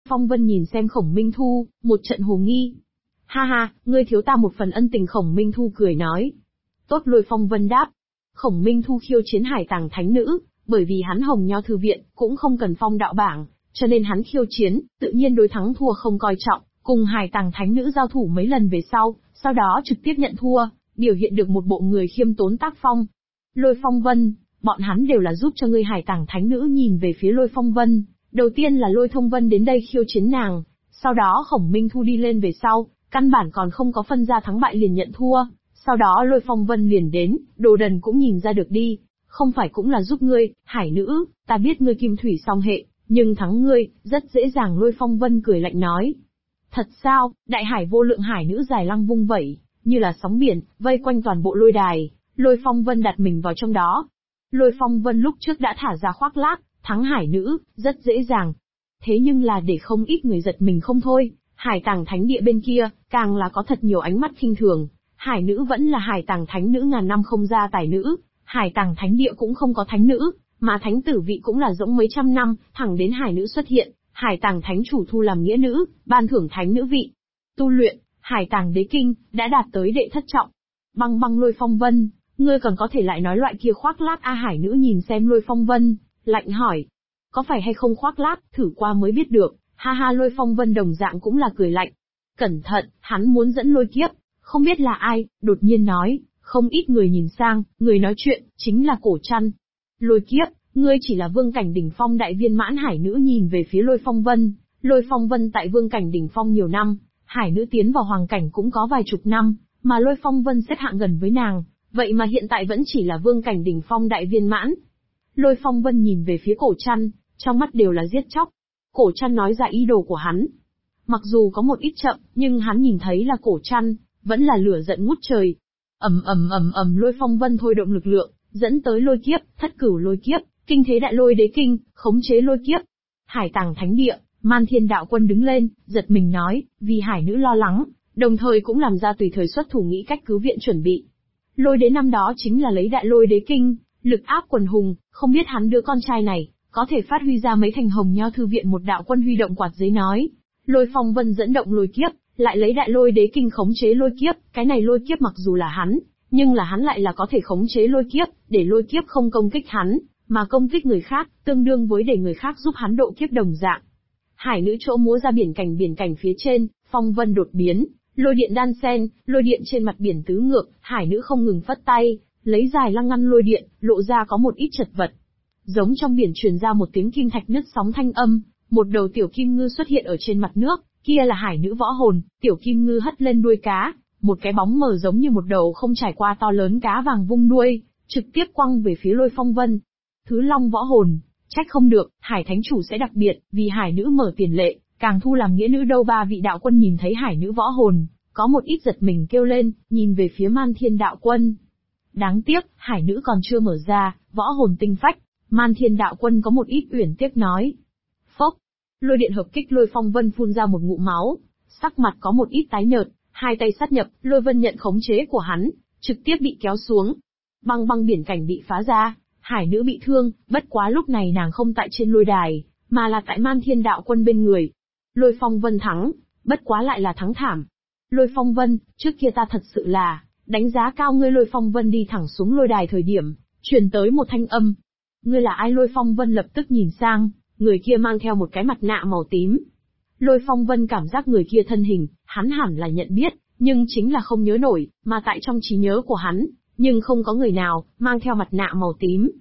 Phong Vân nhìn xem Khổng Minh Thu, một trận hồ nghi. Ha ha, ngươi thiếu ta một phần ân tình. Khổng Minh Thu cười nói. Tốt. Lôi Phong Vân đáp. Khổng Minh Thu khiêu chiến Hải Tàng Thánh Nữ, bởi vì hắn Hồng Nho Thư Viện, cũng không cần phong đạo bảng, cho nên hắn khiêu chiến, tự nhiên đối thắng thua không coi trọng, cùng Hải Tàng Thánh Nữ giao thủ mấy lần về sau đó trực tiếp nhận thua, biểu hiện được một bộ người khiêm tốn tác phong. Lôi Phong Vân, bọn hắn đều là giúp cho ngươi. Hải Tàng Thánh Nữ nhìn về phía Lôi Phong Vân, đầu tiên là Lôi Thông Vân đến đây khiêu chiến nàng, sau đó Khổng Minh Thu đi lên về sau, căn bản còn không có phân ra thắng bại liền nhận thua, sau đó Lôi Phong Vân liền đến, đồ đần cũng nhìn ra được đi, không phải cũng là giúp ngươi, Hải Nữ, ta biết ngươi kim thủy song hệ, nhưng thắng ngươi, rất dễ dàng. Lôi Phong Vân cười lạnh nói. Thật sao? Đại hải vô lượng Hải Nữ dài lăng vung vẩy, như là sóng biển, vây quanh toàn bộ lôi đài, Lôi Phong Vân đặt mình vào trong đó. Lôi Phong Vân lúc trước đã thả ra khoác lác, thắng Hải Nữ, rất dễ dàng. Thế nhưng là để không ít người giật mình không thôi, Hải Tàng Thánh Địa bên kia, càng là có thật nhiều ánh mắt khinh thường. Hải Nữ vẫn là Hải Tàng Thánh Nữ ngàn năm không ra tài nữ, Hải Tàng Thánh Địa cũng không có thánh nữ, mà thánh tử vị cũng là rỗng mấy trăm năm, thẳng đến Hải Nữ xuất hiện, Hải Tàng Thánh chủ thu làm nghĩa nữ, ban thưởng thánh nữ vị. Tu luyện, Hải Tàng Đế Kinh, đã đạt tới đệ thất trọng. Băng băng. Lôi Phong Vân, ngươi còn có thể lại nói loại kia khoác lác a? Hải Nữ nhìn xem Lôi Phong Vân, lạnh hỏi. Có phải hay không khoác lác, thử qua mới biết được, ha ha. Lôi Phong Vân đồng dạng cũng là cười lạnh. Cẩn thận, hắn muốn dẫn lôi kiếp, không biết là ai, đột nhiên nói, không ít người nhìn sang, người nói chuyện, chính là Cổ Trăn. Lôi kiếp, ngươi chỉ là vương cảnh đỉnh phong đại viên mãn. Hải Nữ nhìn về phía Lôi Phong Vân, Lôi Phong Vân tại vương cảnh đỉnh phong nhiều năm, Hải Nữ tiến vào hoàng cảnh cũng có vài chục năm, mà Lôi Phong Vân xếp hạng gần với nàng, vậy mà hiện tại vẫn chỉ là vương cảnh đỉnh phong đại viên mãn. Lôi Phong Vân nhìn về phía Cổ Trăn, trong mắt đều là giết chóc. Cổ Trăn nói ra ý đồ của hắn. Mặc dù có một ít chậm, nhưng hắn nhìn thấy là Cổ Trăn, vẫn là lửa giận ngút trời. Lôi Phong Vân thôi động lực lượng, dẫn tới lôi kiếp, thất cửu lôi kiếp, kinh thế đại lôi đế kinh, khống chế lôi kiếp. Hải Tàng Thánh Địa, Man Thiên Đạo Quân đứng lên, giật mình nói, vì Hải Nữ lo lắng, đồng thời cũng làm ra tùy thời xuất thủ nghĩ cách cứu viện chuẩn bị. Lôi đế năm đó chính là lấy đại lôi đế kinh, lực áp quần hùng, không biết hắn đứa con trai này, có thể phát huy ra mấy thành Hồng Nho Thư Viện một đạo quân huy động quạt giấy nói. Lôi Phong Vân dẫn động lôi kiếp, lại lấy đại lôi đế kinh khống chế lôi kiếp, cái này lôi kiếp mặc dù là hắn, nhưng là hắn lại là có thể khống chế lôi kiếp, để lôi kiếp không công kích hắn, mà công kích người khác, tương đương với để người khác giúp hắn độ kiếp đồng dạng. Hải Nữ chỗ múa ra biển cảnh phía trên, phong vân đột biến, lôi điện đan sen, lôi điện trên mặt biển tứ ngược, Hải Nữ không ngừng phất tay, lấy dài lăng ngăn lôi điện, lộ ra có một ít chật vật. Giống trong biển truyền ra một tiếng kim thạch nứt sóng thanh âm, một đầu tiểu kim ngư xuất hiện ở trên mặt nước, kia là Hải Nữ võ hồn, tiểu kim ngư hất lên đuôi cá, một cái bóng mờ giống như một đầu không trải qua to lớn cá vàng vung đuôi, trực tiếp quăng về phía Lôi Phong Vân. Thứ Long võ hồn, trách không được, Hải Thánh chủ sẽ đặc biệt, vì Hải Nữ mở tiền lệ, càng thu làm nghĩa nữ đâu. Ba vị đạo quân nhìn thấy Hải Nữ võ hồn, có một ít giật mình kêu lên, nhìn về phía Man Thiên Đạo Quân. Đáng tiếc, Hải Nữ còn chưa mở ra, võ hồn tinh phách, Man Thiên Đạo Quân có một ít uyển tiếc nói. Phốc, lôi điện hợp kích Lôi Phong Vân phun ra một ngụm máu, sắc mặt có một ít tái nhợt, hai tay sát nhập, Lôi Vân nhận khống chế của hắn, trực tiếp bị kéo xuống. Băng băng biển cảnh bị phá ra, Hải Nữ bị thương, bất quá lúc này nàng không tại trên lôi đài, mà là tại Man Thiên Đạo Quân bên người. Lôi Phong Vân thắng, bất quá lại là thắng thảm. Lôi Phong Vân, trước kia ta thật sự là đánh giá cao ngươi. Lôi Phong Vân đi thẳng xuống lôi đài thời điểm, truyền tới một thanh âm. Ngươi là ai? Lôi Phong Vân lập tức nhìn sang, người kia mang theo một cái mặt nạ màu tím. Lôi Phong Vân cảm giác người kia thân hình, hắn hẳn là nhận biết, nhưng chính là không nhớ nổi, mà tại trong trí nhớ của hắn, nhưng không có người nào mang theo mặt nạ màu tím.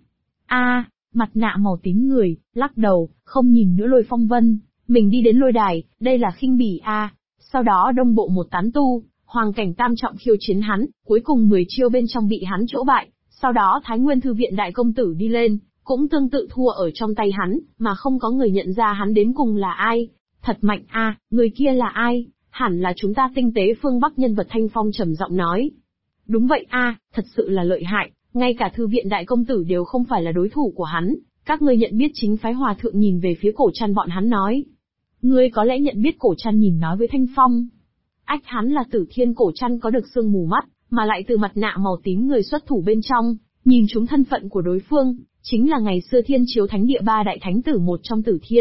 Mặt nạ màu tím người, lắc đầu, không nhìn nữa Lôi Phong Vân, mình đi đến lôi đài, đây là khinh bỉ Sau đó đông bộ một tán tu, hoàng cảnh tam trọng khiêu chiến hắn, cuối cùng 10 chiêu bên trong bị hắn chỗ bại, sau đó Thái Nguyên Thư Viện đại công tử đi lên, cũng tương tự thua ở trong tay hắn, mà không có người nhận ra hắn đến cùng là ai. Thật mạnh người kia là ai? Hẳn là chúng ta tinh tế phương Bắc nhân vật. Thanh Phong trầm giọng nói. Đúng vậy thật sự là lợi hại, ngay cả Thư Viện đại công tử đều không phải là đối thủ của hắn. Các ngươi nhận biết chính phái hòa thượng? Nhìn về phía Cổ Trăn bọn hắn nói. Ngươi có lẽ nhận biết? Cổ Trăn nhìn nói với Thanh Phong. Hắn là Tử Thiên. Cổ Trăn có được sương mù mắt, mà lại từ mặt nạ màu tím người xuất thủ bên trong, nhìn chúng thân phận của đối phương, chính là ngày xưa Thiên Chiếu Thánh Địa ba đại thánh tử một trong Tử Thiên,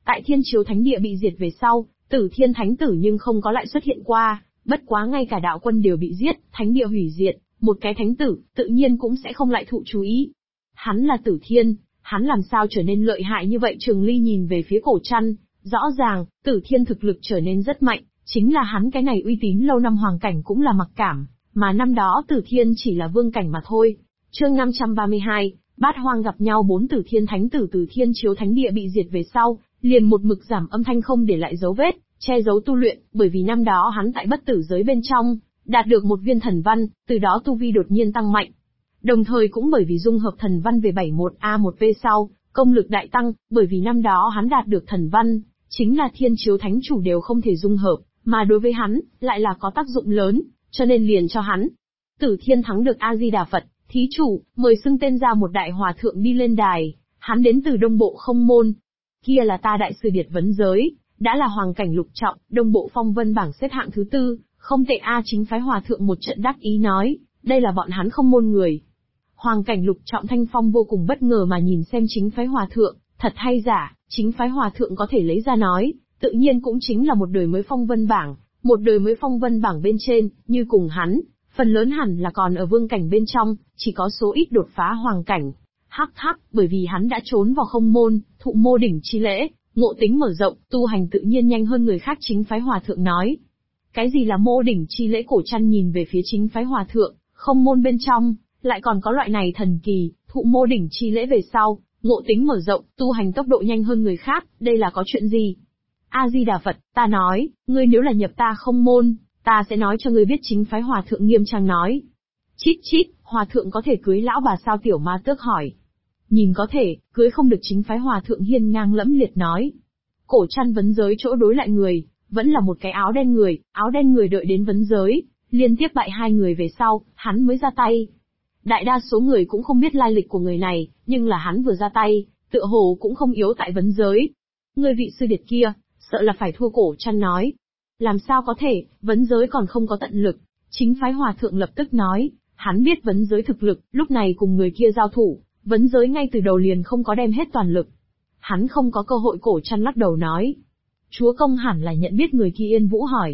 Tại Thiên Chiếu Thánh Địa bị diệt về sau, Tử Thiên Thánh Tử nhưng không có lại xuất hiện qua, bất quá ngay cả đạo quân đều bị giết, thánh địa hủy diệt, một cái thánh tử, tự nhiên cũng sẽ không lại thụ chú ý. Hắn là Tử Thiên, hắn làm sao trở nên lợi hại như vậy? Trường Ly nhìn về phía Cổ Trăn, rõ ràng, Tử Thiên thực lực trở nên rất mạnh, chính là hắn cái này uy tín lâu năm hoàng cảnh cũng là mặc cảm, mà năm đó Tử Thiên chỉ là vương cảnh mà thôi. Chương 532, Bát Hoang gặp nhau. 4 Tử Thiên Thánh Tử từ Thiên Chiếu Thánh Địa bị diệt về sau, liền một mực giảm âm thanh không để lại dấu vết, che giấu tu luyện, bởi vì năm đó hắn tại bất tử giới bên trong, đạt được một viên thần văn, từ đó tu vi đột nhiên tăng mạnh. Đồng thời cũng bởi vì dung hợp thần văn về 71A1V sau, công lực đại tăng, bởi vì năm đó hắn đạt được thần văn, chính là Thiên Chiếu Thánh Chủ đều không thể dung hợp, mà đối với hắn, lại là có tác dụng lớn, cho nên liền cho hắn. Tử Thiên thắng được A-di-đà Phật, thí chủ, mời xưng tên ra một đại hòa thượng đi lên đài, hắn đến từ Đông Bộ Không Môn. Kia là ta đại sư Điệt Vấn Giới, đã là hoàng cảnh lục trọng, Đông Bộ Phong Vân bảng xếp hạng thứ 4, không tệ a. Chính phái hòa thượng một trận đắc ý nói, đây là bọn hắn Không Môn người. Hoàng cảnh lục trọng Thanh Phong vô cùng bất ngờ mà nhìn xem chính phái hòa thượng, thật hay giả, chính phái hòa thượng có thể lấy ra nói, tự nhiên cũng chính là một đời mới Phong Vân bảng, một đời mới Phong Vân bảng bên trên, như cùng hắn, phần lớn hẳn là còn ở vương cảnh bên trong, chỉ có số ít đột phá hoàng cảnh. Hắc hắc, bởi vì hắn đã trốn vào Không Môn, thụ mô đỉnh chi lễ, ngộ tính mở rộng, tu hành tự nhiên nhanh hơn người khác. Chính phái hòa thượng nói. Cái gì là mô đỉnh chi lễ? Cổ Trăn nhìn về phía chính phái hòa thượng, Không Môn bên trong, lại còn có loại này thần kỳ, thụ mô đỉnh chi lễ về sau, ngộ tính mở rộng, tu hành tốc độ nhanh hơn người khác, đây là có chuyện gì? A-di-đà Phật, ta nói, ngươi nếu là nhập ta Không Môn, ta sẽ nói cho ngươi biết. Chính phái hòa thượng nghiêm trang nói. Chít chít, hòa thượng có thể cưới lão bà sao? Tiểu Ma Tước hỏi. Nhìn có thể, cưới không được. Chính phái hòa thượng hiên ngang lẫm liệt nói. Cổ Trăn vấn giới chỗ đối lại người, vẫn là một cái áo đen người đợi đến vấn giới, liên tiếp bại 2 người về sau, hắn mới ra tay. Đại đa số người cũng không biết lai lịch của người này, nhưng là hắn vừa ra tay, tựa hồ cũng không yếu tại vấn giới. Người vị sư điệt kia, sợ là phải thua. Cổ Trăn nói. Làm sao có thể, vấn giới còn không có tận lực. Chính phái hòa thượng lập tức nói, hắn biết vấn giới thực lực, lúc này cùng người kia giao thủ, vấn giới ngay từ đầu liền không có đem hết toàn lực. Hắn không có cơ hội. Cổ Trăn lắc đầu nói. Chúa công hẳn là nhận biết người kia. Yên Vũ hỏi.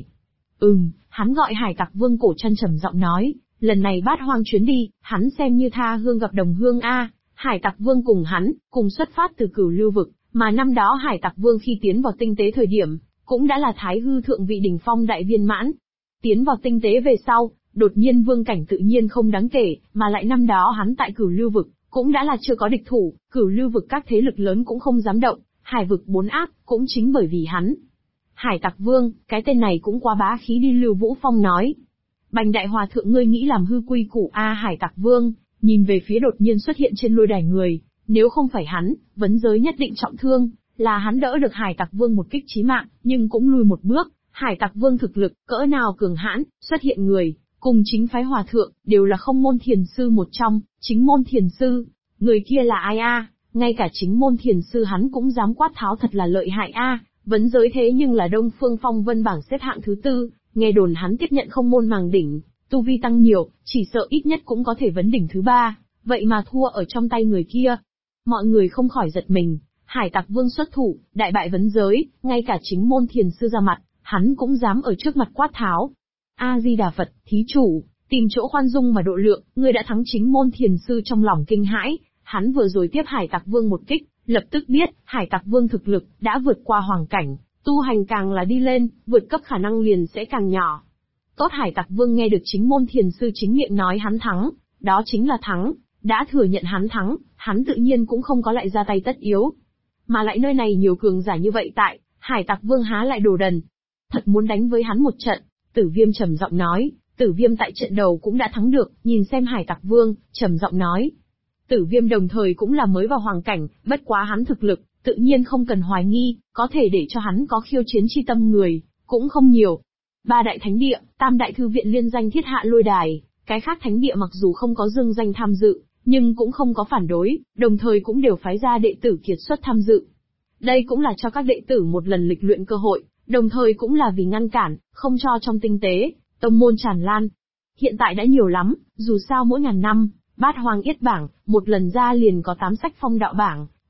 Hắn gọi Hải Tặc Vương. Cổ Trăn trầm giọng nói, lần này Bát Hoang chuyến đi, hắn xem như tha hương gặp đồng hương a. Hải Tặc Vương cùng hắn, cùng xuất phát từ Cửu Lưu vực, mà năm đó Hải Tặc Vương khi tiến vào tinh tế thời điểm, cũng đã là Thái Hư thượng vị đỉnh phong đại viên mãn. Tiến vào tinh tế về sau, đột nhiên vương cảnh tự nhiên không đáng kể, mà lại năm đó hắn tại Cửu Lưu vực, cũng đã là chưa có địch thủ, Cửu Lưu vực các thế lực lớn cũng không dám động, Hải vực 4 ác, cũng chính bởi vì hắn. Hải Tặc Vương, cái tên này cũng quá bá khí đi. Lưu Vũ Phong nói. Bành đại hòa thượng, ngươi nghĩ làm hư quy củ a? Hải Tặc Vương nhìn về phía đột nhiên xuất hiện trên lôi đài người, nếu không phải hắn, vấn giới nhất định trọng thương, là hắn đỡ được Hải Tặc Vương một kích chí mạng, nhưng cũng lùi một bước. Hải Tặc Vương thực lực, cỡ nào cường hãn, xuất hiện người, cùng chính phái hòa thượng, đều là Không Môn thiền sư một trong, Chính Môn thiền sư. Người kia là ai a? Ngay cả Chính Môn thiền sư hắn cũng dám quát tháo, thật là lợi hại a. Vấn giới thế nhưng là Đông Phương Phong Vân bảng xếp hạng thứ 4, nghe đồn hắn tiếp nhận Không Môn màng đỉnh, tu vi tăng nhiều, chỉ sợ ít nhất cũng có thể vấn đỉnh thứ 3, vậy mà thua ở trong tay người kia. Mọi người không khỏi giật mình, Hải Tặc Vương xuất thủ, đại bại vấn giới, ngay cả Chính Môn thiền sư ra mặt, hắn cũng dám ở trước mặt quát tháo. A-di-đà Phật, thí chủ, tìm chỗ khoan dung mà độ lượng, ngươi đã thắng. Chính Môn thiền sư trong lòng kinh hãi, hắn vừa rồi tiếp Hải Tặc Vương một kích, lập tức biết, Hải Tặc Vương thực lực, đã vượt qua hoàng cảnh, tu hành càng là đi lên, vượt cấp khả năng liền sẽ càng nhỏ. Tốt, Hải Tặc Vương nghe được Chính Môn thiền sư chính miệng nói hắn thắng, đó chính là thắng, đã thừa nhận hắn thắng, hắn tự nhiên cũng không có lại ra tay tất yếu. Mà lại nơi này nhiều cường giả như vậy tại, Hải Tặc Vương há lại đồ đần. Thật muốn đánh với hắn một trận, Tử Viêm trầm giọng nói. Tử Viêm tại trận đầu cũng đã thắng được, nhìn xem Hải Tặc Vương, trầm giọng nói. Tử Viêm đồng thời cũng là mới vào hoàng cảnh, bất quá hắn thực lực, tự nhiên không cần hoài nghi, có thể để cho hắn có khiêu chiến chi tâm người, cũng không nhiều. 3 đại thánh địa, Tam đại thư viện liên danh thiết hạ lôi đài, cái khác thánh địa mặc dù không có dương danh tham dự, nhưng cũng không có phản đối, đồng thời cũng đều phái ra đệ tử kiệt xuất tham dự. Đây cũng là cho các đệ tử một lần lịch luyện cơ hội, đồng thời cũng là vì ngăn cản, không cho trong tinh tế, tông môn tràn lan. Hiện tại đã nhiều lắm, dù sao mỗi ngàn năm, Bát Hoang Yết bảng, một lần ra liền có 8 sách phong đạo bảng,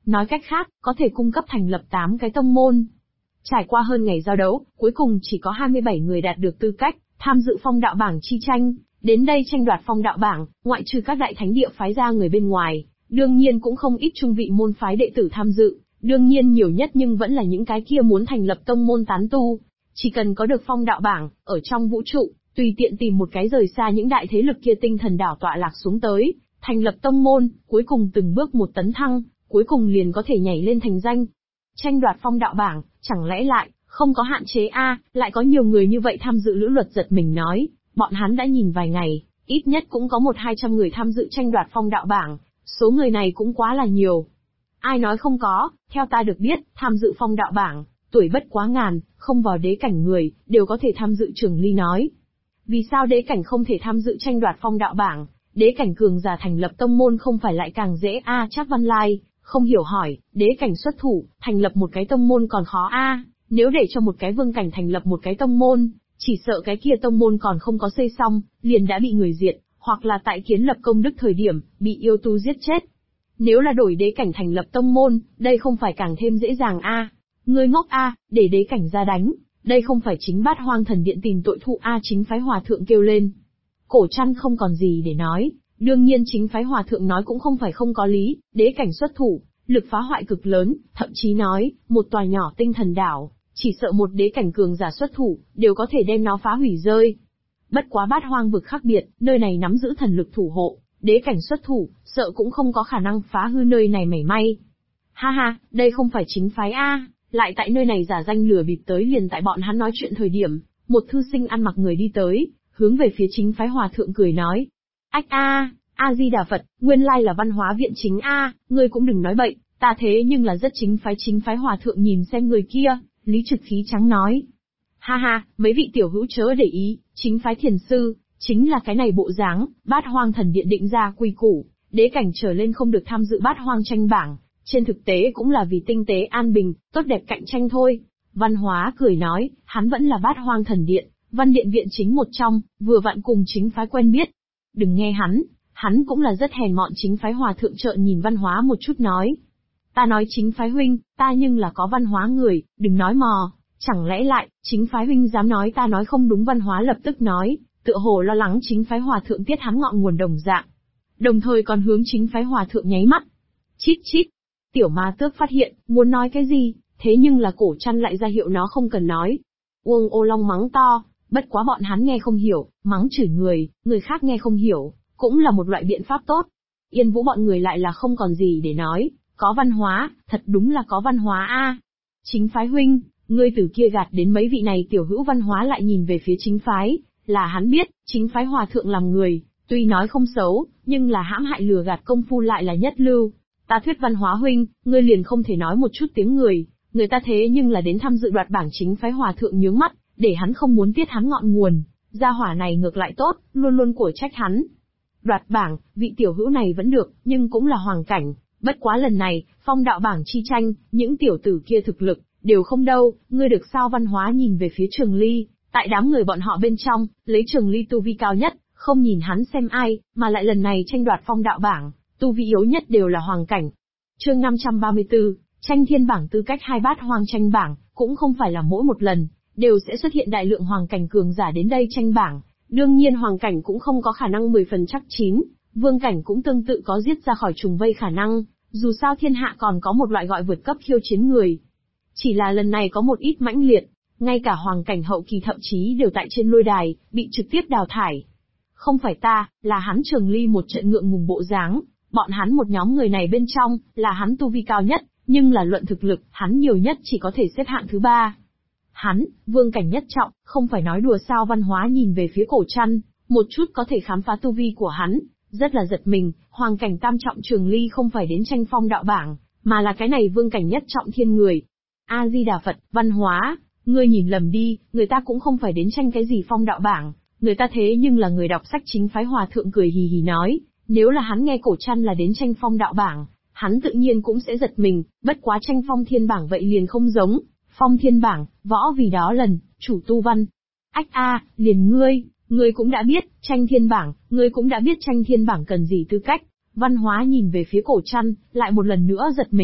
Nói cách khác, có thể cung cấp thành lập 8 cái tông môn. Trải qua hơn ngày giao đấu, cuối cùng chỉ có 27 người đạt được tư cách tham dự phong đạo bảng chi tranh. Đến đây tranh đoạt phong đạo bảng, ngoại trừ các đại thánh địa phái ra người bên ngoài, đương nhiên cũng không ít trung vị môn phái đệ tử tham dự. Đương nhiên nhiều nhất nhưng vẫn là những cái kia muốn thành lập tông môn tán tu. Chỉ cần có được phong đạo bảng, ở trong vũ trụ, tùy tiện tìm một cái rời xa những đại thế lực kia tinh thần đảo tọa lạc xuống tới, thành lập tông môn, cuối cùng từng bước một tấn thăng, cuối cùng liền có thể nhảy lên thành danh. Tranh đoạt phong đạo bảng, chẳng lẽ lại không có hạn chế lại có nhiều người như vậy tham dự. Lữ Luật giật mình nói, bọn hắn đã nhìn vài ngày, ít nhất cũng có 100-200 người tham dự tranh đoạt phong đạo bảng, số người này cũng quá là nhiều. Ai nói không có, theo ta được biết, tham dự phong đạo bảng, tuổi bất quá ngàn, không vào đế cảnh người, đều có thể tham dự. Trường Ly nói. Vì sao đế cảnh không thể tham dự tranh đoạt phong đạo bảng? Đế cảnh cường giả thành lập tông môn không phải lại càng dễ Trác Văn Lai không hiểu hỏi, đế cảnh xuất thủ, thành lập một cái tông môn còn khó nếu để cho một cái vương cảnh thành lập một cái tông môn, chỉ sợ cái kia tông môn còn không có xây xong, liền đã bị người diệt, hoặc là tại kiến lập công đức thời điểm, bị yêu tu giết chết. Nếu là đổi đế cảnh thành lập tông môn, đây không phải càng thêm dễ dàng Ngươi ngốc để đế cảnh ra đánh, đây không phải chính Bát Hoang Thần Điện tìm tội thụ Chính phái hòa thượng kêu lên. Cổ Trăn không còn gì để nói, đương nhiên chính phái hòa thượng nói cũng không phải không có lý, đế cảnh xuất thủ, lực phá hoại cực lớn, thậm chí nói, một tòa nhỏ tinh thần đảo, chỉ sợ một đế cảnh cường giả xuất thủ, đều có thể đem nó phá hủy rơi. Bất quá Bát Hoang vực khác biệt, nơi này nắm giữ thần lực thủ hộ, đế cảnh xuất thủ, sợ cũng không có khả năng phá hư nơi này mảy may. Ha ha, đây không phải chính phái lại tại nơi này giả danh lừa bịp tới. Liền tại bọn hắn nói chuyện thời điểm, một thư sinh ăn mặc người đi tới, hướng về phía chính phái hòa thượng cười nói. Ách A-di-đà Phật, nguyên lai là Văn Hóa Viện chính ngươi cũng đừng nói bậy, ta thế nhưng là rất chính phái hòa thượng nhìn xem người kia, Lý Trực khí trắng nói. Ha ha, mấy vị tiểu hữu chớ để ý, chính phái thiền sư, chính là cái này bộ dáng, Bát Hoang Thần Điện định ra quy củ, đế cảnh trở lên không được tham dự Bát Hoang tranh bảng, trên thực tế cũng là vì tinh tế an bình, tốt đẹp cạnh tranh thôi. Văn Hóa cười nói, hắn vẫn là Bát Hoang Thần Điện, Văn Điện viện chính một trong, vừa vặn cùng chính phái quen biết. Đừng nghe hắn cũng là rất hèn mọn. Chính phái hòa thượng trợn nhìn Văn Hóa một chút nói. Ta nói chính phái huynh, ta nhưng là có văn hóa người, đừng nói mò, chẳng lẽ lại, chính phái huynh dám nói ta nói không đúng. Văn Hóa lập tức nói, tựa hồ lo lắng chính phái hòa thượng tiết hắn ngọn nguồn đồng dạng. Đồng thời còn hướng chính phái hòa thượng nháy mắt. Chít chít, tiểu ma tước phát hiện, muốn nói cái gì, thế nhưng là Cổ Trăn lại ra hiệu nó không cần nói. Uông Ô Long mắng to, bất quá bọn hắn nghe không hiểu, mắng chửi người khác nghe không hiểu, cũng là một loại biện pháp tốt. Yên Vũ bọn người lại là không còn gì để nói, có văn hóa, thật đúng là có văn hóa Chính phái huynh, ngươi từ kia gạt đến mấy vị này tiểu hữu. Văn Hóa lại nhìn về phía chính phái, là hắn biết, chính phái hòa thượng làm người, tuy nói không xấu, nhưng là hãm hại lừa gạt công phu lại là nhất lưu. Ta thuyết Văn Hóa huynh, ngươi liền không thể nói một chút tiếng người ta thế nhưng là đến tham dự đoạt bảng. Chính phái hòa thượng nhướng mắt, để hắn không muốn tiết hắn ngọn nguồn, gia hỏa này ngược lại tốt, luôn luôn của trách hắn. Đoạt bảng, vị tiểu hữu này vẫn được, nhưng cũng là hoàng cảnh, bất quá lần này, phong đạo bảng chi tranh, những tiểu tử kia thực lực, đều không đâu, ngươi được sao? Văn Hóa nhìn về phía Trường Ly, tại đám người bọn họ bên trong, lấy Trường Ly tu vi cao nhất, không nhìn hắn xem ai, mà lại lần này tranh đoạt phong đạo bảng, tu vi yếu nhất đều là hoàng cảnh. Chương 534, tranh thiên bảng tư cách. Hai Bát Hoang tranh bảng, cũng không phải là mỗi một lần, đều sẽ xuất hiện đại lượng hoàng cảnh cường giả đến đây tranh bảng. Đương nhiên hoàng cảnh cũng không có khả năng 10 phần chắc chín, vương cảnh cũng tương tự có giết ra khỏi trùng vây khả năng, dù sao thiên hạ còn có một loại gọi vượt cấp khiêu chiến người. Chỉ là lần này có một ít mãnh liệt, ngay cả hoàng cảnh hậu kỳ thậm chí đều tại trên lôi đài, bị trực tiếp đào thải. Không phải ta, là hắn. Trường Ly một trận ngượng ngùng bộ dáng, bọn hắn một nhóm người này bên trong, là hắn tu vi cao nhất, nhưng là luận thực lực, hắn nhiều nhất chỉ có thể xếp hạng thứ 3. Hắn, vương cảnh nhất trọng, không phải nói đùa sao? Văn Hóa nhìn về phía Cổ Trăn, một chút có thể khám phá tu vi của hắn, rất là giật mình. Hoàng cảnh tam trọng Trường Ly không phải đến tranh phong đạo bảng, mà là cái này vương cảnh nhất trọng thiên người. A-di-đà Phật, Văn Hóa, ngươi nhìn lầm đi, người ta cũng không phải đến tranh cái gì phong đạo bảng, người ta thế nhưng là người đọc sách. Chính phái hòa thượng cười hì hì nói, nếu là hắn nghe Cổ Trăn là đến tranh phong đạo bảng, hắn tự nhiên cũng sẽ giật mình, bất quá tranh phong thiên bảng vậy liền không giống. Phong thiên bảng, võ vì đó lần, chủ tu văn. Ách liền ngươi cũng đã biết, tranh thiên bảng, ngươi cũng đã biết tranh thiên bảng cần gì tư cách. Văn Hóa nhìn về phía Cổ Trăn, lại một lần nữa giật mình,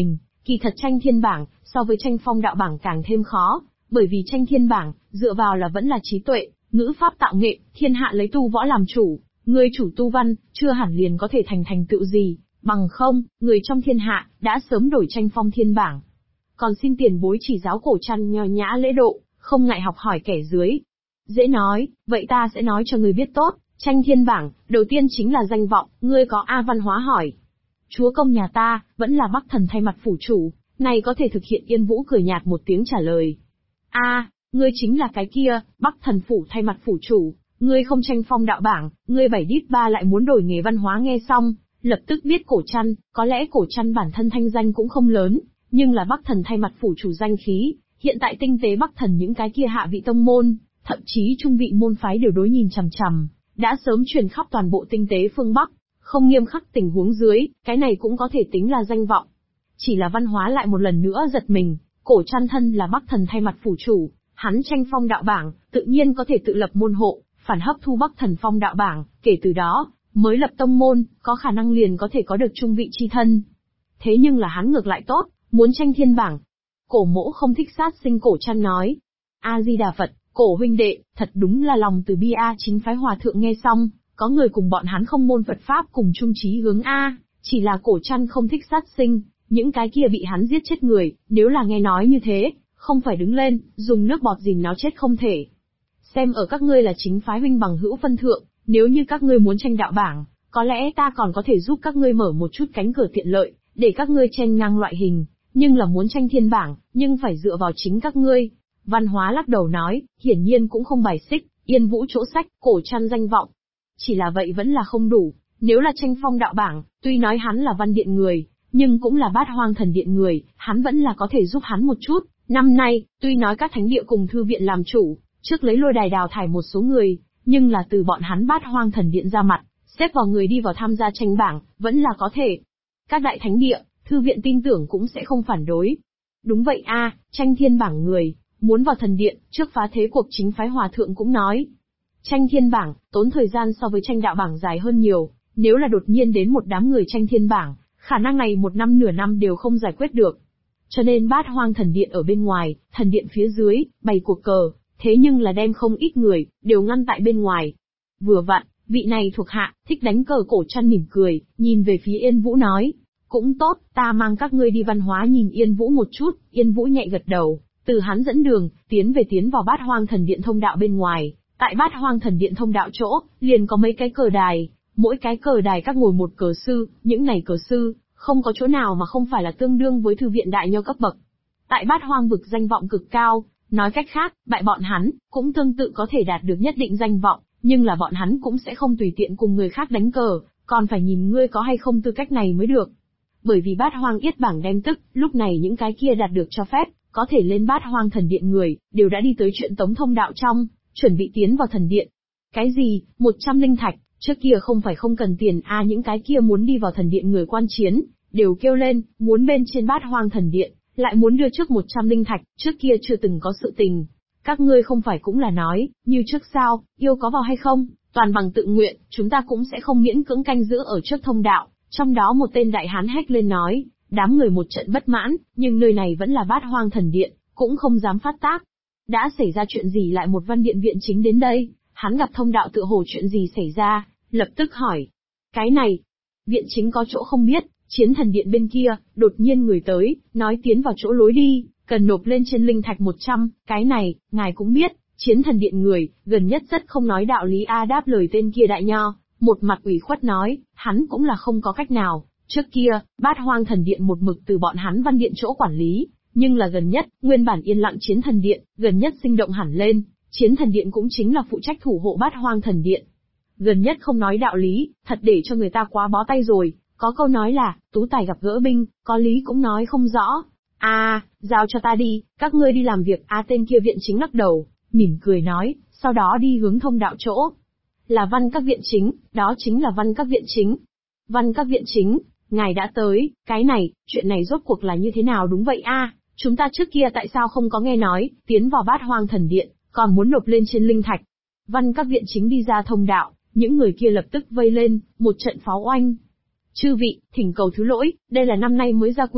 Kỳ thật tranh thiên bảng, so với tranh phong đạo bảng càng thêm khó, bởi vì tranh thiên bảng, dựa vào là vẫn là trí tuệ, ngữ pháp tạo nghệ, thiên hạ lấy tu võ làm chủ, người chủ tu văn, chưa hẳn liền có thể thành tựu gì, bằng không, người trong thiên hạ, đã sớm đổi tranh phong thiên bảng. Còn xin tiền bối chỉ giáo Cổ Trăn nho nhã lễ độ, không ngại học hỏi kẻ dưới. Dễ nói, vậy ta sẽ nói cho người biết tốt, tranh thiên bảng, đầu tiên chính là danh vọng, ngươi có A văn hóa hỏi. Chúa công nhà ta, vẫn là Bắc Thần thay mặt phủ chủ, này có thể thực hiện. Yên Vũ cười nhạt một tiếng trả lời. A, ngươi chính là cái kia, Bắc Thần phủ thay mặt phủ chủ, ngươi không tranh phong đạo bảng, ngươi 7-3 lại muốn đổi nghề văn hóa. Nghe xong, lập tức biết Cổ Trăn, có lẽ Cổ Trăn bản thân thanh danh cũng không lớn, nhưng là Bắc Thần thay mặt phủ chủ danh khí, hiện tại tinh tế Bắc Thần những cái kia hạ vị tông môn, thậm chí trung vị môn phái đều đối nhìn chằm chằm, đã sớm truyền khắp toàn bộ tinh tế phương Bắc, không nghiêm khắc tình huống dưới, cái này cũng có thể tính là danh vọng. Chỉ là văn hóa lại một lần nữa giật mình, Cổ Trăn thân là Bắc Thần thay mặt phủ chủ, hắn tranh phong đạo bảng, tự nhiên có thể tự lập môn hộ, phản hấp thu Bắc Thần phong đạo bảng, kể từ đó, mới lập tông môn, có khả năng liền có thể có được trung vị chi thân. Thế nhưng là hắn ngược lại tốt, muốn tranh thiên bảng. Cổ Mỗ không thích sát sinh. Cổ Trăn nói. A-di-đà Phật, Cổ huynh đệ, thật đúng là lòng từ bi a. Chính phái hòa thượng nghe xong, có người cùng bọn hắn không môn Phật Pháp cùng chung chí hướng a, chỉ là Cổ Trăn không thích sát sinh, những cái kia bị hắn giết chết người, nếu là nghe nói như thế, không phải đứng lên, dùng nước bọt dìm nó chết không thể. Xem ở các ngươi là chính phái huynh bằng hữu phân thượng, nếu như các ngươi muốn tranh đạo bảng, có lẽ ta còn có thể giúp các ngươi mở một chút cánh cửa tiện lợi, để các ngươi tranh ngang loại hình, nhưng là muốn tranh thiên bảng, nhưng phải dựa vào chính các ngươi. Văn Hóa lắc đầu nói, hiển nhiên cũng không bài xích, Yên Vũ chỗ sách, Cổ Trăn danh vọng. Chỉ là vậy vẫn là không đủ, nếu là tranh phong đạo bảng, tuy nói hắn là văn điện người, nhưng cũng là Bát Hoang Thần Điện người, hắn vẫn là có thể giúp hắn một chút. Năm nay, tuy nói các thánh địa cùng thư viện làm chủ, trước lấy Lôi Đài đào thải một số người, nhưng là từ bọn hắn Bát Hoang Thần Điện ra mặt, xếp vào người đi vào tham gia tranh bảng, vẫn là có thể. Các đại thánh địa, thư viện tin tưởng cũng sẽ không phản đối. Đúng vậy a, tranh thiên bảng người, muốn vào thần điện, trước phá thế cuộc chính phái hòa thượng cũng nói. Tranh thiên bảng, tốn thời gian so với tranh đạo bảng dài hơn nhiều, nếu là đột nhiên đến một đám người tranh thiên bảng, khả năng này một năm nửa năm đều không giải quyết được. Cho nên Bát Hoang Thần Điện ở bên ngoài, thần điện phía dưới, bày cuộc cờ, thế nhưng là đem không ít người, đều ngăn tại bên ngoài. Vừa vặn, vị này thuộc hạ, thích đánh cờ. Cổ Trăn mỉm cười, nhìn về phía Yên Vũ nói. Cũng tốt, ta mang các ngươi đi văn hóa nhìn Yên Vũ một chút. Yên Vũ nhẹ gật đầu, từ hắn dẫn đường, tiến vào Bát Hoang Thần Điện thông đạo bên ngoài. Tại Bát Hoang Thần Điện thông đạo chỗ, liền có mấy cái cờ đài, mỗi cái cờ đài các ngồi một cờ sư, những này cờ sư, không có chỗ nào mà không phải là tương đương với thư viện đại nho cấp bậc. Tại Bát Hoang vực danh vọng cực cao, nói cách khác, bại bọn hắn, cũng tương tự có thể đạt được nhất định danh vọng, nhưng là bọn hắn cũng sẽ không tùy tiện cùng người khác đánh cờ, còn phải nhìn ngươi có hay không tư cách này mới được. Bởi vì Bát Hoang yết bảng đem tức, lúc này những cái kia đạt được cho phép, có thể lên Bát Hoang Thần Điện người, đều đã đi tới chuyện tống thông đạo trong, chuẩn bị tiến vào thần điện. Cái gì, 100 linh thạch, trước kia không phải không cần tiền a. Những cái kia muốn đi vào thần điện người quan chiến, đều kêu lên, muốn bên trên Bát Hoang Thần Điện, lại muốn đưa trước 100 linh thạch, trước kia chưa từng có sự tình. Các ngươi không phải cũng là nói, như trước sao, yêu có vào hay không, toàn bằng tự nguyện, chúng ta cũng sẽ không miễn cưỡng canh giữ ở trước thông đạo. Trong đó một tên đại hán hét lên nói, đám người một trận bất mãn, nhưng nơi này vẫn là Bát Hoang Thần Điện, cũng không dám phát tác. Đã xảy ra chuyện gì lại một văn điện viện chính đến đây, hắn gặp thông đạo tựa hồ chuyện gì xảy ra, lập tức hỏi. Cái này, viện chính có chỗ không biết, Chiến Thần Điện bên kia, đột nhiên người tới, nói tiến vào chỗ lối đi, cần nộp lên trên linh thạch 100, cái này, ngài cũng biết, Chiến Thần Điện người, gần nhất rất không nói đạo lý a. Đáp lời tên kia đại nho, một mặt ủy khuất nói, hắn cũng là không có cách nào, trước kia, Bát Hoang Thần Điện một mực từ bọn hắn văn điện chỗ quản lý, nhưng là gần nhất, nguyên bản yên lặng Chiến Thần Điện, gần nhất sinh động hẳn lên, Chiến Thần Điện cũng chính là phụ trách thủ hộ Bát Hoang Thần Điện. Gần nhất không nói đạo lý, thật để cho người ta quá bó tay rồi, có câu nói là, tú tài gặp gỡ binh, có lý cũng nói không rõ. Giao cho ta đi, các ngươi đi làm việc. Tên kia viện chính lắc đầu, mỉm cười nói, sau đó đi hướng thông đạo chỗ. Là Văn Các viện chính, đó chính là Văn Các viện chính. Văn Các viện chính, ngài đã tới, cái này, chuyện này rốt cuộc là như thế nào? Đúng vậy chúng ta trước kia tại sao không có nghe nói, tiến vào Bát Hoang Thần Điện, còn muốn nộp lên trên linh thạch. Văn Các viện chính đi ra thông đạo, những người kia lập tức vây lên, một trận pháo oanh. Chư vị, thỉnh cầu thứ lỗi, đây là năm nay mới ra quy định,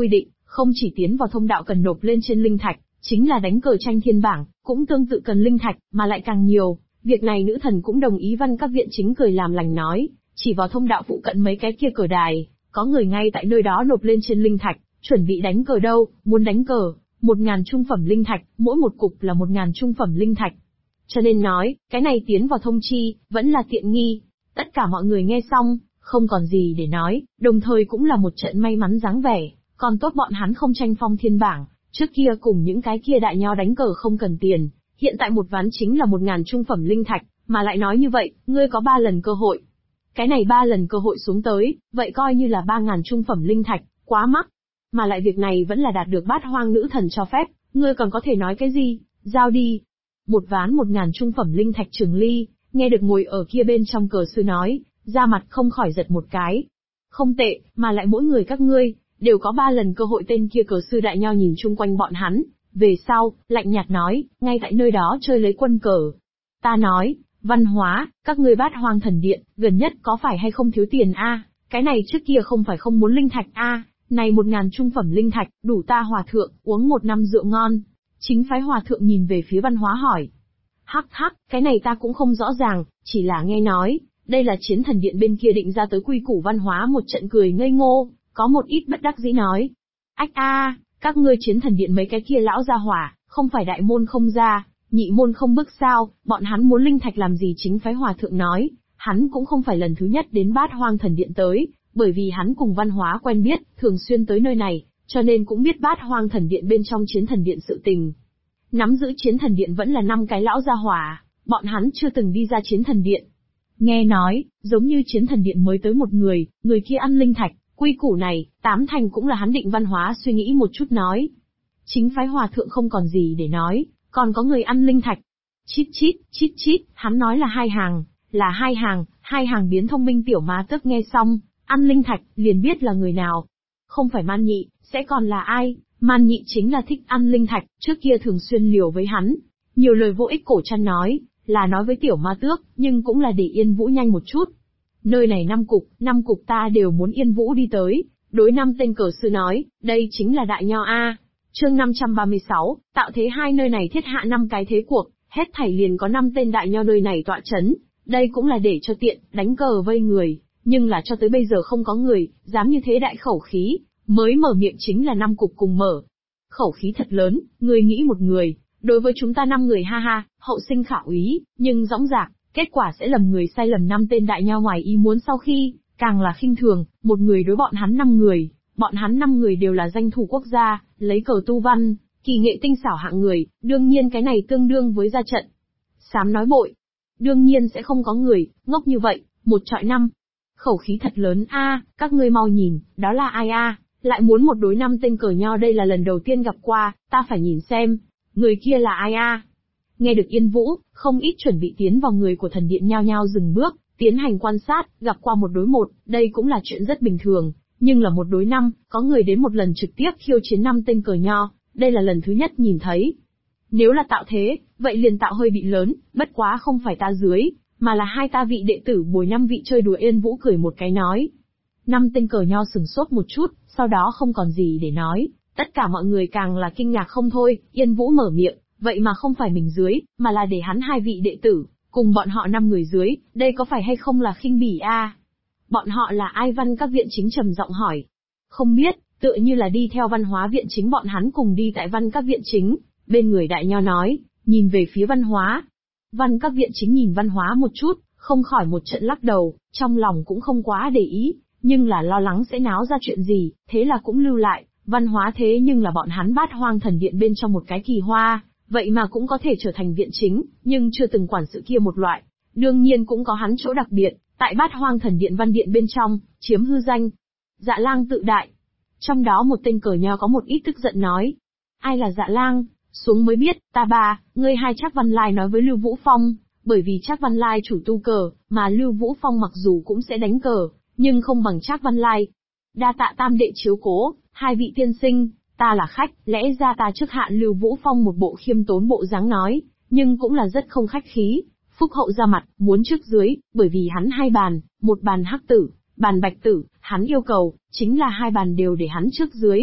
Không chỉ tiến vào thông đạo cần nộp lên trên linh thạch, chính là đánh cờ tranh thiên bảng, cũng tương tự cần linh thạch, mà lại càng nhiều. Việc này nữ thần cũng đồng ý. Văn các viện chính cười làm lành nói, chỉ vào thông đạo phụ cận mấy cái kia cờ đài, có người ngay tại nơi đó nộp lên trên linh thạch, chuẩn bị đánh cờ đâu, muốn đánh cờ, 1.000 trung phẩm linh thạch, mỗi một cục là 1.000 trung phẩm linh thạch. Cho nên nói, cái này tiến vào thông chi, vẫn là tiện nghi. Tất cả mọi người nghe xong, không còn gì để nói, đồng thời cũng là một trận may mắn dáng vẻ, còn tốt bọn hắn không tranh phong thiên bảng, trước kia cùng những cái kia đại nho đánh cờ không cần tiền, hiện tại một ván chính là 1.000 trung phẩm linh thạch, mà lại nói như vậy, ngươi có 3 lần cơ hội. Cái này 3 lần cơ hội xuống tới, vậy coi như là 3.000 trung phẩm linh thạch, quá mắc. Mà lại việc này vẫn là đạt được Bát Hoang nữ thần cho phép, ngươi còn có thể nói cái gì, giao đi. Một ván 1.000 trung phẩm linh thạch. Trường Ly, nghe được ngồi ở kia bên trong cờ sư nói, da mặt không khỏi giật một cái. Không tệ, mà lại mỗi người các ngươi, đều có 3 lần cơ hội. Tên kia cờ sư đại nho nhìn chung quanh bọn hắn, về sau, lạnh nhạt nói, ngay tại nơi đó chơi lấy quân cờ. Ta nói, Văn Hóa, các ngươi Bát Hoang thần điện, gần nhất có phải hay không thiếu tiền a? Cái này trước kia không phải không muốn linh thạch a, này 1.000 trung phẩm linh thạch, đủ ta hòa thượng, uống 1 năm rượu ngon. Chính phái hòa thượng nhìn về phía Văn Hóa hỏi. Hắc hắc, cái này ta cũng không rõ ràng, chỉ là nghe nói, đây là chiến thần điện bên kia định ra tới quy củ. Văn Hóa một trận cười ngây ngô, có một ít bất đắc dĩ nói. Ách a, các ngươi chiến thần điện mấy cái kia lão gia hỏa, không phải đại môn không ra, nhị môn không bước sao, bọn hắn muốn linh thạch làm gì? Chính phái hòa thượng nói, hắn cũng không phải lần thứ nhất đến Bát Hoang thần điện tới, bởi vì hắn cùng Văn Hóa quen biết, thường xuyên tới nơi này, cho nên cũng biết Bát Hoang thần điện bên trong chiến thần điện sự tình. Nắm giữ chiến thần điện vẫn là 5 cái lão gia hỏa, bọn hắn chưa từng đi ra chiến thần điện. Nghe nói, giống như chiến thần điện mới tới một người kia ăn linh thạch, quy củ này, 8 thành cũng là hắn định. Văn Hóa suy nghĩ một chút nói. Chính phái hòa thượng không còn gì để nói, còn có người ăn linh thạch. Chít chít, hắn nói là 2 hàng, là 2 hàng biến thông minh. Tiểu Ma Tước nghe xong, ăn linh thạch, liền biết là người nào. Không phải Man Nhị, sẽ còn là ai? Man Nhị chính là thích ăn linh thạch, trước kia thường xuyên liều với hắn. Nhiều lời vô ích. Cổ Trăn nói, là nói với Tiểu Ma Tước, nhưng cũng là để Yên Vũ nhanh một chút. Nơi này 5 cục ta đều muốn Yên Vũ đi tới. Đối 5 tên cờ sư nói, đây chính là đại nho a. Chương 536, tạo thế. Hai nơi này thiết hạ 5 cái thế cuộc, hết thảy liền có 5 tên đại nho nơi này tọa chấn. Đây cũng là để cho tiện, đánh cờ vây người, nhưng là cho tới bây giờ không có người dám như thế đại khẩu khí, mới mở miệng chính là 5 cục cùng mở. Khẩu khí thật lớn, người nghĩ một người, đối với chúng ta 5 người ha ha, hậu sinh khảo ý, nhưng dõng dạc, kết quả sẽ lầm người. Sai lầm 5 tên đại nho ngoài ý muốn sau khi, càng là khinh thường, một người đối bọn hắn 5 người. Bọn hắn 5 người đều là danh thủ quốc gia, lấy cờ tu văn, kỳ nghệ tinh xảo hạng người, đương nhiên cái này tương đương với ra trận. Sám nói bội. Đương nhiên sẽ không có người, ngốc như vậy, 1 chọi 5. Khẩu khí thật lớn a, các ngươi mau nhìn, đó là ai a? Lại muốn 1 đối 5 tên cờ nho, đây là lần đầu tiên gặp qua, ta phải nhìn xem, người kia là ai a? Nghe được Yên Vũ, không ít chuẩn bị tiến vào người của thần điện nhao nhao dừng bước, tiến hành quan sát. Gặp qua 1 đối 1, đây cũng là chuyện rất bình thường. Nhưng là 1 đối 5, có người đến 1 lần trực tiếp khiêu chiến 5 tên cờ nho, đây là lần thứ nhất nhìn thấy. Nếu là tạo thế, vậy liền tạo hơi bị lớn, bất quá không phải ta dưới, mà là 2 ta vị đệ tử bồi 5 vị chơi đùa. Yên Vũ cười một cái nói. 5 tên cờ nho sừng sốt một chút, sau đó không còn gì để nói, tất cả mọi người càng là kinh ngạc không thôi. Yên Vũ mở miệng, vậy mà không phải mình dưới, mà là để hắn 2 vị đệ tử, cùng bọn họ 5 người dưới, đây có phải hay không là khinh bỉ a? Bọn họ là ai? Văn các viện chính trầm giọng hỏi. Không biết, tựa như là đi theo Văn Hóa viện chính, bọn hắn cùng đi tại Văn các viện chính. Bên người đại nho nói, nhìn về phía Văn Hóa. Văn các viện chính nhìn Văn Hóa một chút, không khỏi một trận lắc đầu, trong lòng cũng không quá để ý, nhưng là lo lắng sẽ náo ra chuyện gì, thế là cũng lưu lại. Văn Hóa thế nhưng là bọn hắn Bát Hoang thần điện bên trong một cái kỳ hoa, vậy mà cũng có thể trở thành viện chính, nhưng chưa từng quản sự kia một loại. Đương nhiên cũng có hắn chỗ đặc biệt, tại Bát Hoang thần điện văn điện bên trong, chiếm hư danh. Dạ Lang tự đại. Trong đó một tên cờ nho có một ít tức giận nói. Ai là Dạ Lang? Xuống mới biết. Ta bà, ngươi hai Trác Văn Lai nói với Lưu Vũ Phong, bởi vì Trác Văn Lai chủ tu cờ, mà Lưu Vũ Phong mặc dù cũng sẽ đánh cờ, nhưng không bằng Trác Văn Lai. Đa tạ tam đệ chiếu cố, 2 vị tiên sinh, ta là khách, lẽ ra ta trước hạn Lưu Vũ Phong một bộ khiêm tốn bộ dáng nói, nhưng cũng là rất không khách khí. Phúc hậu ra mặt, muốn trước dưới, bởi vì hắn 2 bàn, một bàn hắc tử, bàn bạch tử, hắn yêu cầu, chính là 2 bàn đều để hắn trước dưới.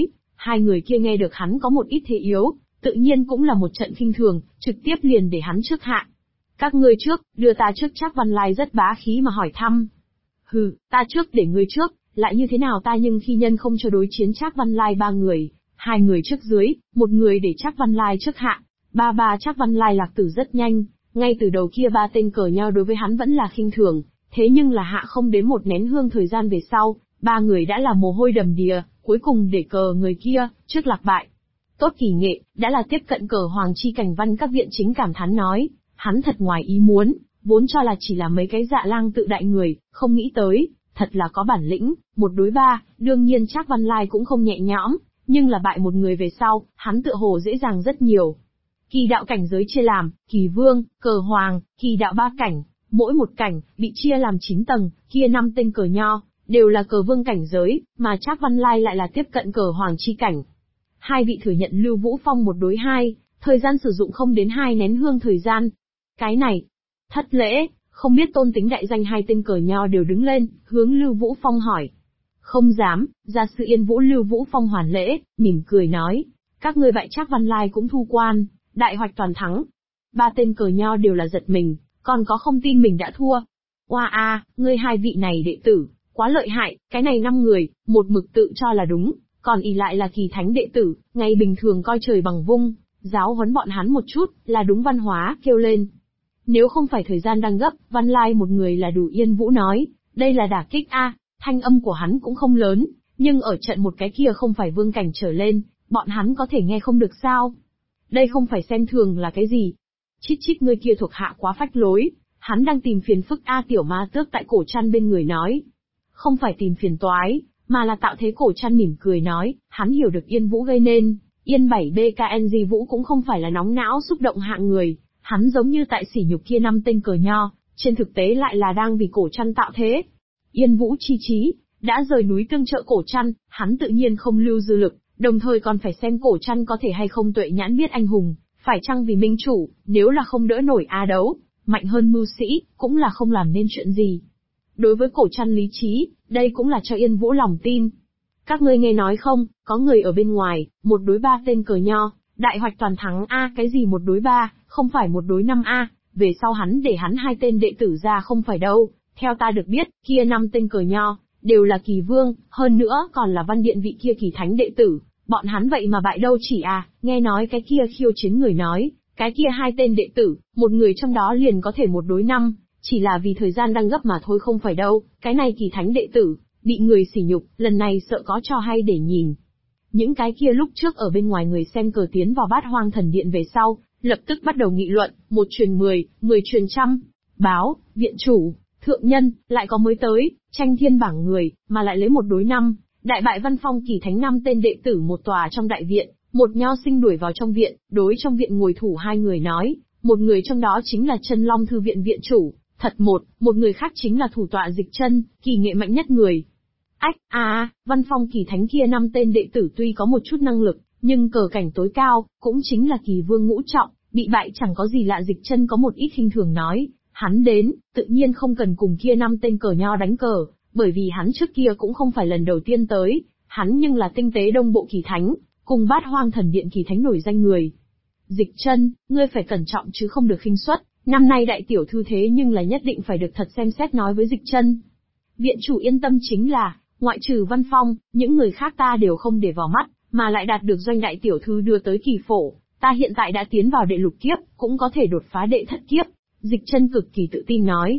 Hai người kia nghe được hắn có một ít thế yếu, tự nhiên cũng là một trận khinh thường, trực tiếp liền để hắn trước hạ. Các ngươi trước, đưa ta trước. Trác Văn Lai rất bá khí mà hỏi thăm. Hừ, ta trước để ngươi trước, lại như thế nào ta nhưng khi nhân không cho đối chiến Trác Văn Lai ba người, hai người trước dưới, một người để Trác Văn Lai trước hạ. Trác Văn Lai lạc tử rất nhanh, ngay từ đầu kia ba tên cờ nhau đối với hắn vẫn là khinh thường, thế nhưng là hạ không đến một nén hương thời gian về sau, ba người đã là mồ hôi đầm đìa, cuối cùng để cờ người kia, trước lạc bại. Tốt kỳ nghệ, đã là tiếp cận cờ hoàng chi cảnh. Văn các viện chính cảm thán nói, hắn thật ngoài ý muốn, vốn cho là chỉ là mấy cái dạ lang tự đại người, không nghĩ tới, thật là có bản lĩnh, một đối ba, đương nhiên Trác Văn Lai cũng không nhẹ nhõm, nhưng là bại một người về sau, hắn tựa hồ dễ dàng rất nhiều. Kỳ đạo cảnh giới chia làm, kỳ vương, cờ hoàng, kỳ đạo ba cảnh, mỗi một cảnh, bị chia làm 9 tầng, kia 5 tên cờ nho, đều là cờ vương cảnh giới, mà Trác Văn Lai lại là tiếp cận cờ hoàng chi cảnh. Hai vị thừa nhận Lưu Vũ Phong một đối hai, thời gian sử dụng không đến 2 nén hương thời gian. Cái này, thất lễ, không biết tôn tính đại danh. Hai tên cờ nho đều đứng lên, hướng Lưu Vũ Phong hỏi. Không dám, gia sư Yên Vũ. Lưu Vũ Phong hoàn lễ, mỉm cười nói, các ngươi bại Trác Văn Lai cũng thu quan, đại hoạch toàn thắng. Ba tên cờ nho đều là giật mình, còn có không tin mình đã thua. Oa a, ngươi hai vị này đệ tử, quá lợi hại, cái này 5 người, một mực tự cho là đúng, còn ỷ lại là kỳ thánh đệ tử, ngày bình thường coi trời bằng vung, giáo huấn bọn hắn một chút, là đúng. Văn Hóa kêu lên. Nếu không phải thời gian đang gấp, Văn Lai một người là đủ. Yên Vũ nói, đây là đả kích a. Thanh âm của hắn cũng không lớn, nhưng ở trận một cái kia không phải vương cảnh trở lên, bọn hắn có thể nghe không được sao? Đây không phải xem thường là cái gì? Chít chít, ngươi kia thuộc hạ quá phách lối, hắn đang tìm phiền phức a. Tiểu Ma Tước tại cổ trăn bên người nói. Không phải tìm phiền toái, mà là tạo thế. Cổ trăn mỉm cười nói, hắn hiểu được Yên Vũ gây nên, Yên 7BKNG Vũ cũng không phải là nóng não xúc động hạng người, hắn giống như tại sỉ nhục kia 5 tên cờ nho, trên thực tế lại là đang vì cổ trăn tạo thế. Yên Vũ chi trí, đã rời núi tương trợ cổ trăn, hắn tự nhiên không lưu dư lực, đồng thời còn phải xem cổ trăn có thể hay không tuệ nhãn biết anh hùng, phải chăng vì minh chủ, nếu là không đỡ nổi a đấu, mạnh hơn mưu sĩ, cũng là không làm nên chuyện gì. Đối với cổ trăn lý trí, đây cũng là cho Yên Vũ lòng tin. Các ngươi nghe nói không, có người ở bên ngoài, một đối ba tên cờ nho, đại hoạch toàn thắng a. Cái gì một đối ba, không phải một đối 5 a, về sau hắn để hắn 2 tên đệ tử ra không phải đâu. Theo ta được biết, kia 5 tên cờ nho, đều là kỳ vương, hơn nữa còn là văn điện vị kia kỳ thánh đệ tử, bọn hắn vậy mà bại đâu chỉ à. Nghe nói cái kia khiêu chiến người nói, cái kia 2 tên đệ tử, một người trong đó liền có thể một đối 5, chỉ là vì thời gian đang gấp mà thôi không phải đâu. Cái này kỳ thánh đệ tử, bị người sỉ nhục, lần này sợ có cho hay để nhìn. Những cái kia lúc trước ở bên ngoài người xem cờ tiến vào Bát Hoang Thần Điện về sau, lập tức bắt đầu nghị luận, 1 truyền 10, 10 truyền trăm. Báo, viện chủ, thượng nhân, lại có mới tới, tranh thiên bảng người, mà lại lấy một đối 5, đại bại Văn Phong kỳ thánh 5 tên đệ tử một tòa trong đại viện, một nho sinh đuổi vào trong viện, đối trong viện ngồi thủ 2 người nói, một người trong đó chính là Chân Long Thư viện viện chủ, thật một người khác chính là thủ tọa Dịch Chân, kỳ nghệ mạnh nhất người. Ách, Văn Phong kỳ thánh kia 5 tên đệ tử tuy có một chút năng lực, nhưng cờ cảnh tối cao, cũng chính là kỳ vương ngũ trọng, bị bại chẳng có gì lạ. Dịch Chân có một ít khinh thường nói, hắn đến, tự nhiên không cần cùng kia 5 tên cờ nho đánh cờ, bởi vì hắn trước kia cũng không phải lần đầu tiên tới, hắn nhưng là tinh tế Đông Bộ kỳ thánh, cùng Bát Hoang Thần Điện kỳ thánh nổi danh người. Dịch Chân, ngươi phải cẩn trọng chứ không được khinh suất, năm nay đại tiểu thư thế nhưng là nhất định phải được thật xem xét. Nói với Dịch Chân, viện chủ yên tâm, chính là, ngoại trừ Văn Phong, những người khác ta đều không để vào mắt, mà lại đạt được doanh đại tiểu thư đưa tới kỳ phổ, ta hiện tại đã tiến vào đệ lục kiếp, cũng có thể đột phá đệ thất kiếp. Dịch Chân cực kỳ tự tin nói.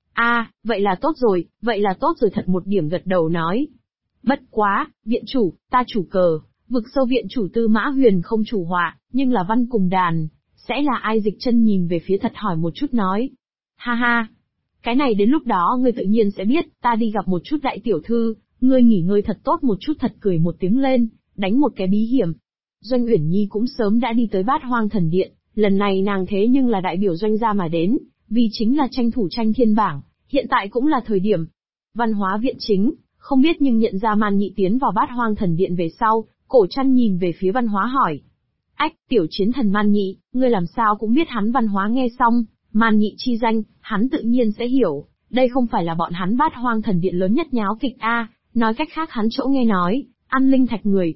Vậy là tốt rồi, thật. Một điểm gật đầu nói. Bất quá, viện chủ, ta chủ cờ, vực sâu viện chủ Tư Mã Huyền không chủ họa, nhưng là văn cùng đàn, sẽ là ai? Dịch Chân nhìn về phía thật hỏi một chút nói. Ha ha, cái này đến lúc đó ngươi tự nhiên sẽ biết, ta đi gặp một chút đại tiểu thư, ngươi nghỉ ngơi thật tốt một chút. Thật cười một tiếng lên, đánh một cái bí hiểm. Doanh Uyển Nhi cũng sớm đã đi tới Bát Hoang Thần Điện, lần này nàng thế nhưng là đại biểu Doanh gia mà đến, vì chính là tranh thủ tranh thiên bảng, hiện tại cũng là thời điểm. Văn Hóa viện chính, không biết nhưng nhận ra Man Nhị tiến vào Bát Hoang Thần Điện về sau, Cổ Trăn nhìn về phía Văn Hóa hỏi. Ách, tiểu chiến thần Man Nhị, ngươi làm sao cũng biết hắn? Văn Hóa nghe xong, Man Nhị chi danh, hắn tự nhiên sẽ hiểu, đây không phải là bọn hắn Bát Hoang Thần Điện lớn nhất nháo kịch a, nói cách khác hắn chỗ nghe nói, ăn linh thạch người.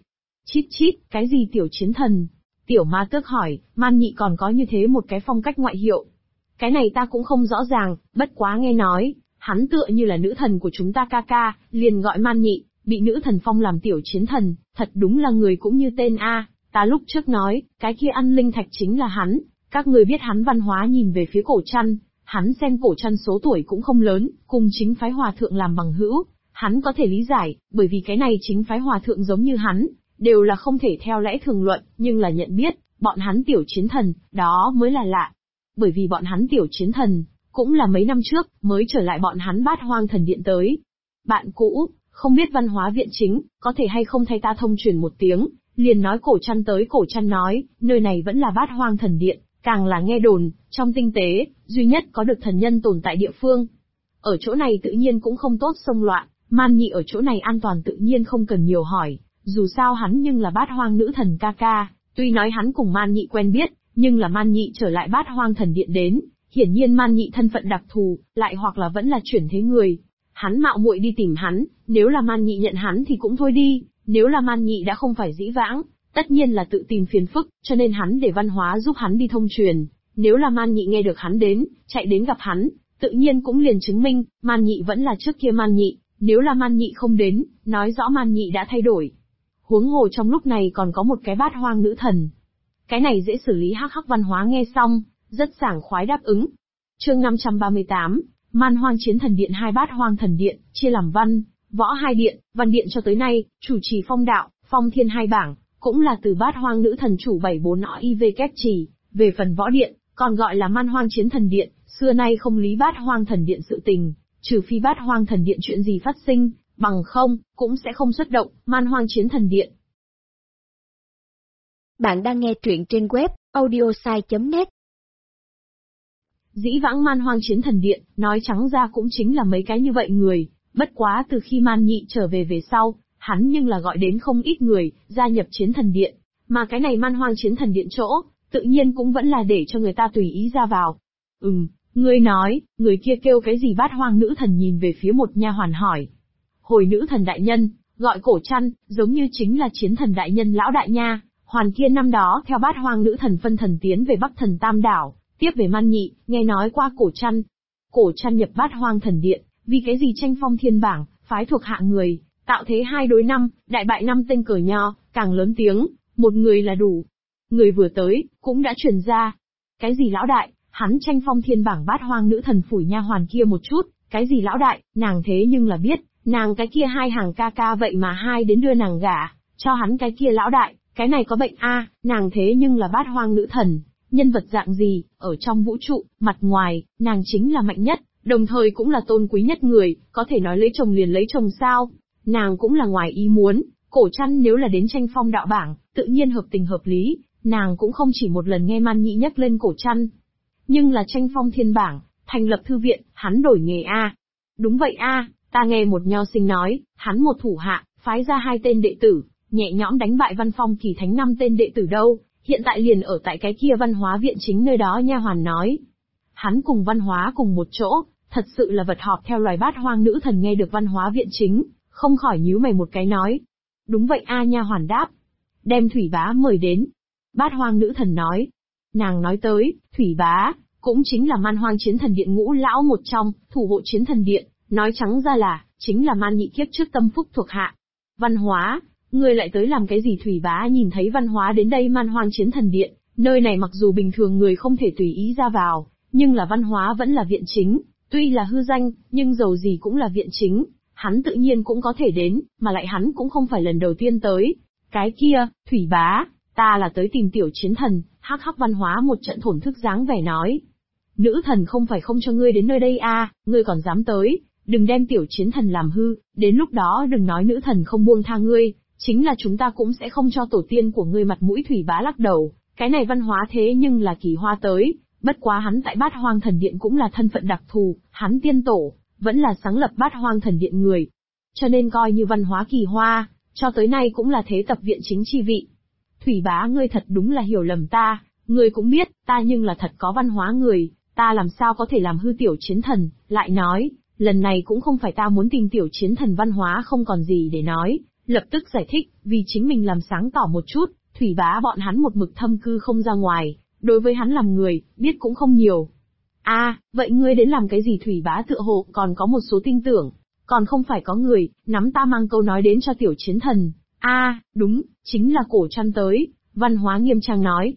Chít chít, cái gì tiểu chiến thần? Tiểu ma tước hỏi, Man Nhị còn có như thế một cái phong cách ngoại hiệu. Cái này ta cũng không rõ ràng, bất quá nghe nói, hắn tựa như là nữ thần của chúng ta ca ca, liền gọi Man Nhị, bị nữ thần phong làm tiểu chiến thần, thật đúng là người cũng như tên a. Ta lúc trước nói, cái kia ăn linh thạch chính là hắn, các người biết hắn văn hóa nhìn về phía cổ trăn, hắn xem cổ trăn số tuổi cũng không lớn, cùng chính phái hòa thượng làm bằng hữu, hắn có thể lý giải, bởi vì cái này chính phái hòa thượng giống như hắn, đều là không thể theo lẽ thường luận, nhưng là nhận biết, bọn hắn tiểu chiến thần, đó mới là lạ. Bởi vì bọn hắn tiểu chiến thần, cũng là mấy năm trước, mới trở lại bọn hắn Bát Hoang Thần Điện tới. Bạn cũ, không biết văn hóa viện chính, có thể hay không thay ta thông truyền một tiếng, liền nói cổ trăn tới. Cổ trăn nói, nơi này vẫn là Bát Hoang Thần Điện, càng là nghe đồn, trong tinh tế, duy nhất có được thần nhân tồn tại địa phương. Ở chỗ này tự nhiên cũng không tốt xông loạn, Man Nhị ở chỗ này an toàn tự nhiên không cần nhiều hỏi, dù sao hắn nhưng là Bát Hoang nữ thần ca ca, tuy nói hắn cùng Man Nhị quen biết, nhưng là Man Nhị trở lại Bát Hoang Thần Điện đến, hiển nhiên Man Nhị thân phận đặc thù, lại hoặc là vẫn là chuyển thế người. Hắn mạo muội đi tìm hắn, nếu là Man Nhị nhận hắn thì cũng thôi đi, nếu là Man Nhị đã không phải dĩ vãng, tất nhiên là tự tìm phiền phức, cho nên hắn để văn hóa giúp hắn đi thông truyền. Nếu là Man Nhị nghe được hắn đến, chạy đến gặp hắn, tự nhiên cũng liền chứng minh, Man Nhị vẫn là trước kia Man Nhị, nếu là Man Nhị không đến, nói rõ Man Nhị đã thay đổi. Huống hồ trong lúc này còn có một cái Bát Hoang nữ thần. Cái này dễ xử lý. Hắc Hắc văn hóa nghe xong, rất sảng khoái đáp ứng. Chương 538, Man Hoang Chiến Thần Điện. Hai Bát Hoang Thần Điện, chia làm văn, võ hai điện. Văn điện cho tới nay, chủ trì phong đạo, phong thiên hai bảng, cũng là từ Bát Hoang nữ thần chủ 74 IV kép trì. Về phần võ điện, còn gọi là Man Hoang Chiến Thần Điện, xưa nay không lý Bát Hoang Thần Điện sự tình, trừ phi Bát Hoang Thần Điện chuyện gì phát sinh, bằng không, cũng sẽ không xuất động, Man Hoang Chiến Thần Điện. Bạn đang nghe truyện trên web, audiosai.net. Dĩ vãng Man Hoang Chiến Thần Điện, nói trắng ra cũng chính là mấy cái như vậy người, bất quá từ khi Man Nhị trở về sau, hắn nhưng là gọi đến không ít người, gia nhập Chiến Thần Điện, mà cái này Man Hoang Chiến Thần Điện chỗ, tự nhiên cũng vẫn là để cho người ta tùy ý ra vào. Ngươi nói, người kia kêu cái gì? Bát Hoang nữ thần nhìn về phía một nha hoàn hỏi. Hồi nữ thần đại nhân, gọi cổ trăn, giống như chính là Chiến Thần đại nhân lão đại nha. Hoàn kia năm đó theo Bát Hoang nữ thần phân thần tiến về Bắc Thần Tam Đảo, tiếp về Man Nhị, nghe nói qua cổ trăn. Cổ trăn nhập Bát Hoang Thần Điện, vì cái gì tranh phong thiên bảng, phái thuộc hạ người, tạo thế 2 đối 5, đại bại 5 tên cờ nho, càng lớn tiếng, một người là đủ. Người vừa tới, cũng đã truyền ra. Cái gì lão đại, hắn tranh phong thiên bảng? Bát Hoang nữ thần phủi nha hoàn kia một chút, cái gì lão đại, nàng thế nhưng là biết, nàng cái kia hai hàng ca ca vậy mà hai đến đưa nàng gả, cho hắn cái kia lão đại. Cái này có bệnh a, nàng thế nhưng là Bát Hoang nữ thần, nhân vật dạng gì, ở trong vũ trụ, mặt ngoài, nàng chính là mạnh nhất, đồng thời cũng là tôn quý nhất người, có thể nói lấy chồng liền lấy chồng sao. Nàng cũng là ngoài ý muốn, cổ trăn nếu là đến tranh phong đạo bảng, tự nhiên hợp tình hợp lý, nàng cũng không chỉ một lần nghe Man Nhị nhắc lên cổ trăn. Nhưng là tranh phong thiên bảng, thành lập thư viện, hắn đổi nghề a. Đúng vậy a, ta nghe một nho sinh nói, hắn một thủ hạ, phái ra 2 tên đệ tử, nhẹ nhõm đánh bại Văn Phong Kỳ Thánh 5 tên đệ tử đâu, hiện tại liền ở tại cái kia văn hóa viện chính nơi đó. Nha hoàn nói. Hắn cùng văn hóa cùng một chỗ, thật sự là vật họp theo loài. Bát Hoang nữ thần nghe được văn hóa viện chính, không khỏi nhíu mày một cái nói. Đúng vậy a, nha hoàn đáp. Đem Thủy Bá mời đến. Bát Hoang nữ thần nói. Nàng nói tới, Thủy Bá, cũng chính là Man Hoang Chiến Thần Điện ngũ lão một trong, thủ hộ Chiến Thần Điện, nói trắng ra là, chính là Man Nhị kiếp trước tâm phúc thuộc hạ. Văn hóa, ngươi lại tới làm cái gì? Thủy Bá nhìn thấy văn hóa đến đây Man Hoang Chiến Thần Điện, nơi này mặc dù bình thường người không thể tùy ý ra vào, nhưng là văn hóa vẫn là viện chính, tuy là hư danh, nhưng dầu gì cũng là viện chính, hắn tự nhiên cũng có thể đến, mà lại hắn cũng không phải lần đầu tiên tới. Cái kia, Thủy Bá, ta là tới tìm tiểu chiến thần. Hắc Hắc văn hóa một trận thổn thức dáng vẻ nói. Nữ thần không phải không cho ngươi đến nơi đây a, ngươi còn dám tới, đừng đem tiểu chiến thần làm hư, đến lúc đó đừng nói nữ thần không buông tha ngươi, chính là chúng ta cũng sẽ không cho tổ tiên của ngươi mặt mũi. Thủy Bá lắc đầu, cái này văn hóa thế nhưng là Kỳ Hoa tới, bất quá hắn tại Bát Hoang Thần Điện cũng là thân phận đặc thù, hắn tiên tổ, vẫn là sáng lập Bát Hoang Thần Điện người. Cho nên coi như văn hóa Kỳ Hoa, cho tới nay cũng là thế tập viện chính chi vị. Thủy Bá ngươi thật đúng là hiểu lầm ta, ngươi cũng biết, ta nhưng là thật có văn hóa người, ta làm sao có thể làm hư tiểu chiến thần, lại nói, lần này cũng không phải ta muốn tìm tiểu chiến thần văn hóa không còn gì để nói, lập tức giải thích, vì chính mình làm sáng tỏ một chút, Thủy Bá bọn hắn một mực thâm cư không ra ngoài, đối với hắn làm người, biết cũng không nhiều. Vậy ngươi đến làm cái gì? Thủy Bá tựa hồ còn có một số tin tưởng, còn không phải có người, nắm ta mang câu nói đến cho Tiểu Chiến Thần. Đúng, chính là Cổ Trăn tới, Văn Hóa nghiêm trang nói.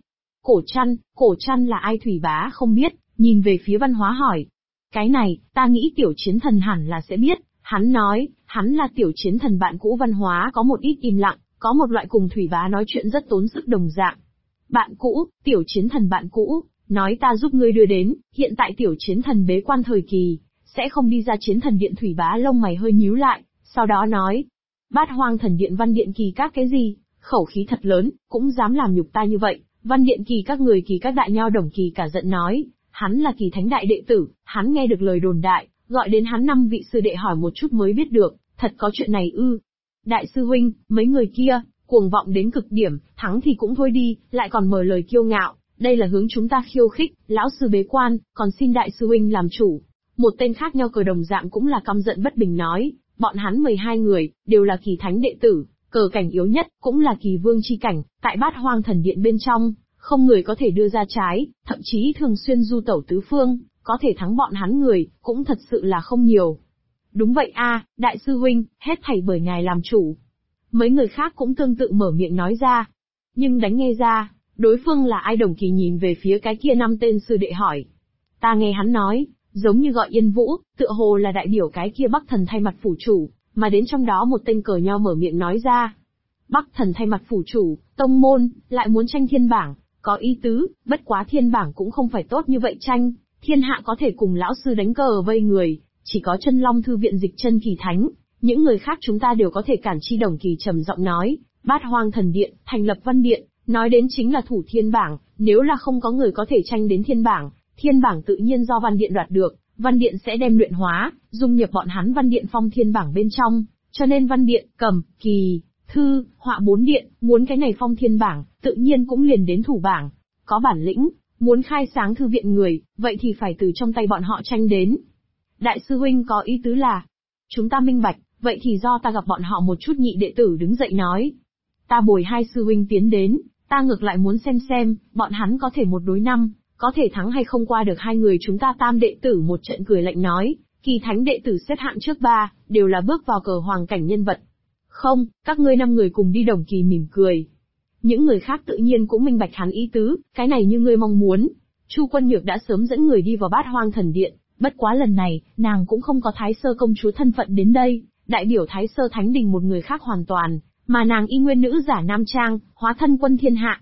Cổ Trăn là ai? Thủy Bá không biết, nhìn về phía Văn Hóa hỏi. Cái này, ta nghĩ Tiểu Chiến Thần hẳn là sẽ biết, hắn nói, hắn là Tiểu Chiến Thần bạn cũ. Văn Hóa có một ít im lặng, có một loại cùng Thủy Bá nói chuyện rất tốn sức đồng dạng. Bạn cũ, Tiểu Chiến Thần bạn cũ, nói ta giúp ngươi đưa đến, hiện tại Tiểu Chiến Thần bế quan thời kỳ, sẽ không đi ra Chiến Thần Điện. Thủy Bá lông mày hơi nhíu lại, sau đó nói. Bát Hoang Thần Điện Văn Điện Kỳ các cái gì, khẩu khí thật lớn, cũng dám làm nhục ta như vậy. Văn Điện Kỳ các người Kỳ các đại nho Đồng Kỳ cả giận nói, hắn là Kỳ Thánh đại đệ tử, hắn nghe được lời đồn đại, gọi đến hắn 5 vị sư đệ hỏi một chút mới biết được, thật có chuyện này ư? Đại sư huynh, mấy người kia, cuồng vọng đến cực điểm, thắng thì cũng thôi đi, lại còn mở lời kiêu ngạo, đây là hướng chúng ta khiêu khích. Lão sư bế quan, còn xin đại sư huynh làm chủ. Một tên khác nho cờ đồng dạng cũng là căm giận bất bình nói, bọn hắn 12 người, đều là Kỳ Thánh đệ tử, cờ cảnh yếu nhất, cũng là Kỳ Vương chi cảnh, tại Bát Hoang Thần Điện bên trong, không người có thể đưa ra trái, thậm chí thường xuyên du tẩu tứ phương, có thể thắng bọn hắn người, cũng thật sự là không nhiều. Đúng vậy đại sư huynh, hết thảy bởi ngài làm chủ. Mấy người khác cũng tương tự mở miệng nói ra. Nhưng đánh nghe ra, đối phương là ai? Đồng Kỳ nhìn về phía cái kia 5 tên sư đệ hỏi. Ta nghe hắn nói, giống như gọi Yên Vũ, tựa hồ là đại biểu cái kia Bắc Thần thay mặt phủ chủ, mà đến trong đó một tên cờ nho mở miệng nói ra. Bắc Thần thay mặt phủ chủ, tông môn, lại muốn tranh thiên bảng, có ý tứ, bất quá thiên bảng cũng không phải tốt như vậy tranh, thiên hạ có thể cùng lão sư đánh cờ vây người, chỉ có Chân Long Thư Viện Dịch Chân Kỳ Thánh, những người khác chúng ta đều có thể cản chi. Đồng Kỳ trầm giọng nói, Bát Hoang Thần Điện, thành lập Văn Điện, nói đến chính là thủ thiên bảng, nếu là không có người có thể tranh đến thiên bảng tự nhiên do Văn Điện đoạt được, Văn Điện sẽ đem luyện hóa, dung nhập bọn hắn Văn Điện phong thiên bảng bên trong, cho nên Văn Điện, Cầm, Kỳ, Thư, Họa 4 điện, muốn cái này phong thiên bảng, tự nhiên cũng liền đến thủ bảng, có bản lĩnh, muốn khai sáng thư viện người, vậy thì phải từ trong tay bọn họ tranh đến. Đại sư huynh có ý tứ là, chúng ta minh bạch, vậy thì do ta gặp bọn họ một chút. Nhị đệ tử đứng dậy nói, ta bồi 2 sư huynh tiến đến, ta ngược lại muốn xem, bọn hắn có thể 1 đối 5, có thể thắng hay không qua được 2 người chúng ta. Tam đệ tử một trận cười lạnh nói, Kỳ Thánh đệ tử xếp hạng trước 3, đều là bước vào cờ hoàng cảnh nhân vật. Không, các ngươi 5 người cùng đi. Đồng Kỳ mỉm cười. Những người khác tự nhiên cũng minh bạch hắn ý tứ, cái này như ngươi mong muốn. Chu Quân Nhược đã sớm dẫn người đi vào Bát Hoang Thần Điện, bất quá lần này, nàng cũng không có Thái Sơ công chúa thân phận đến đây, đại biểu Thái Sơ Thánh Đình một người khác hoàn toàn, mà nàng y nguyên nữ giả nam trang, hóa thân Quân Thiên Hạ.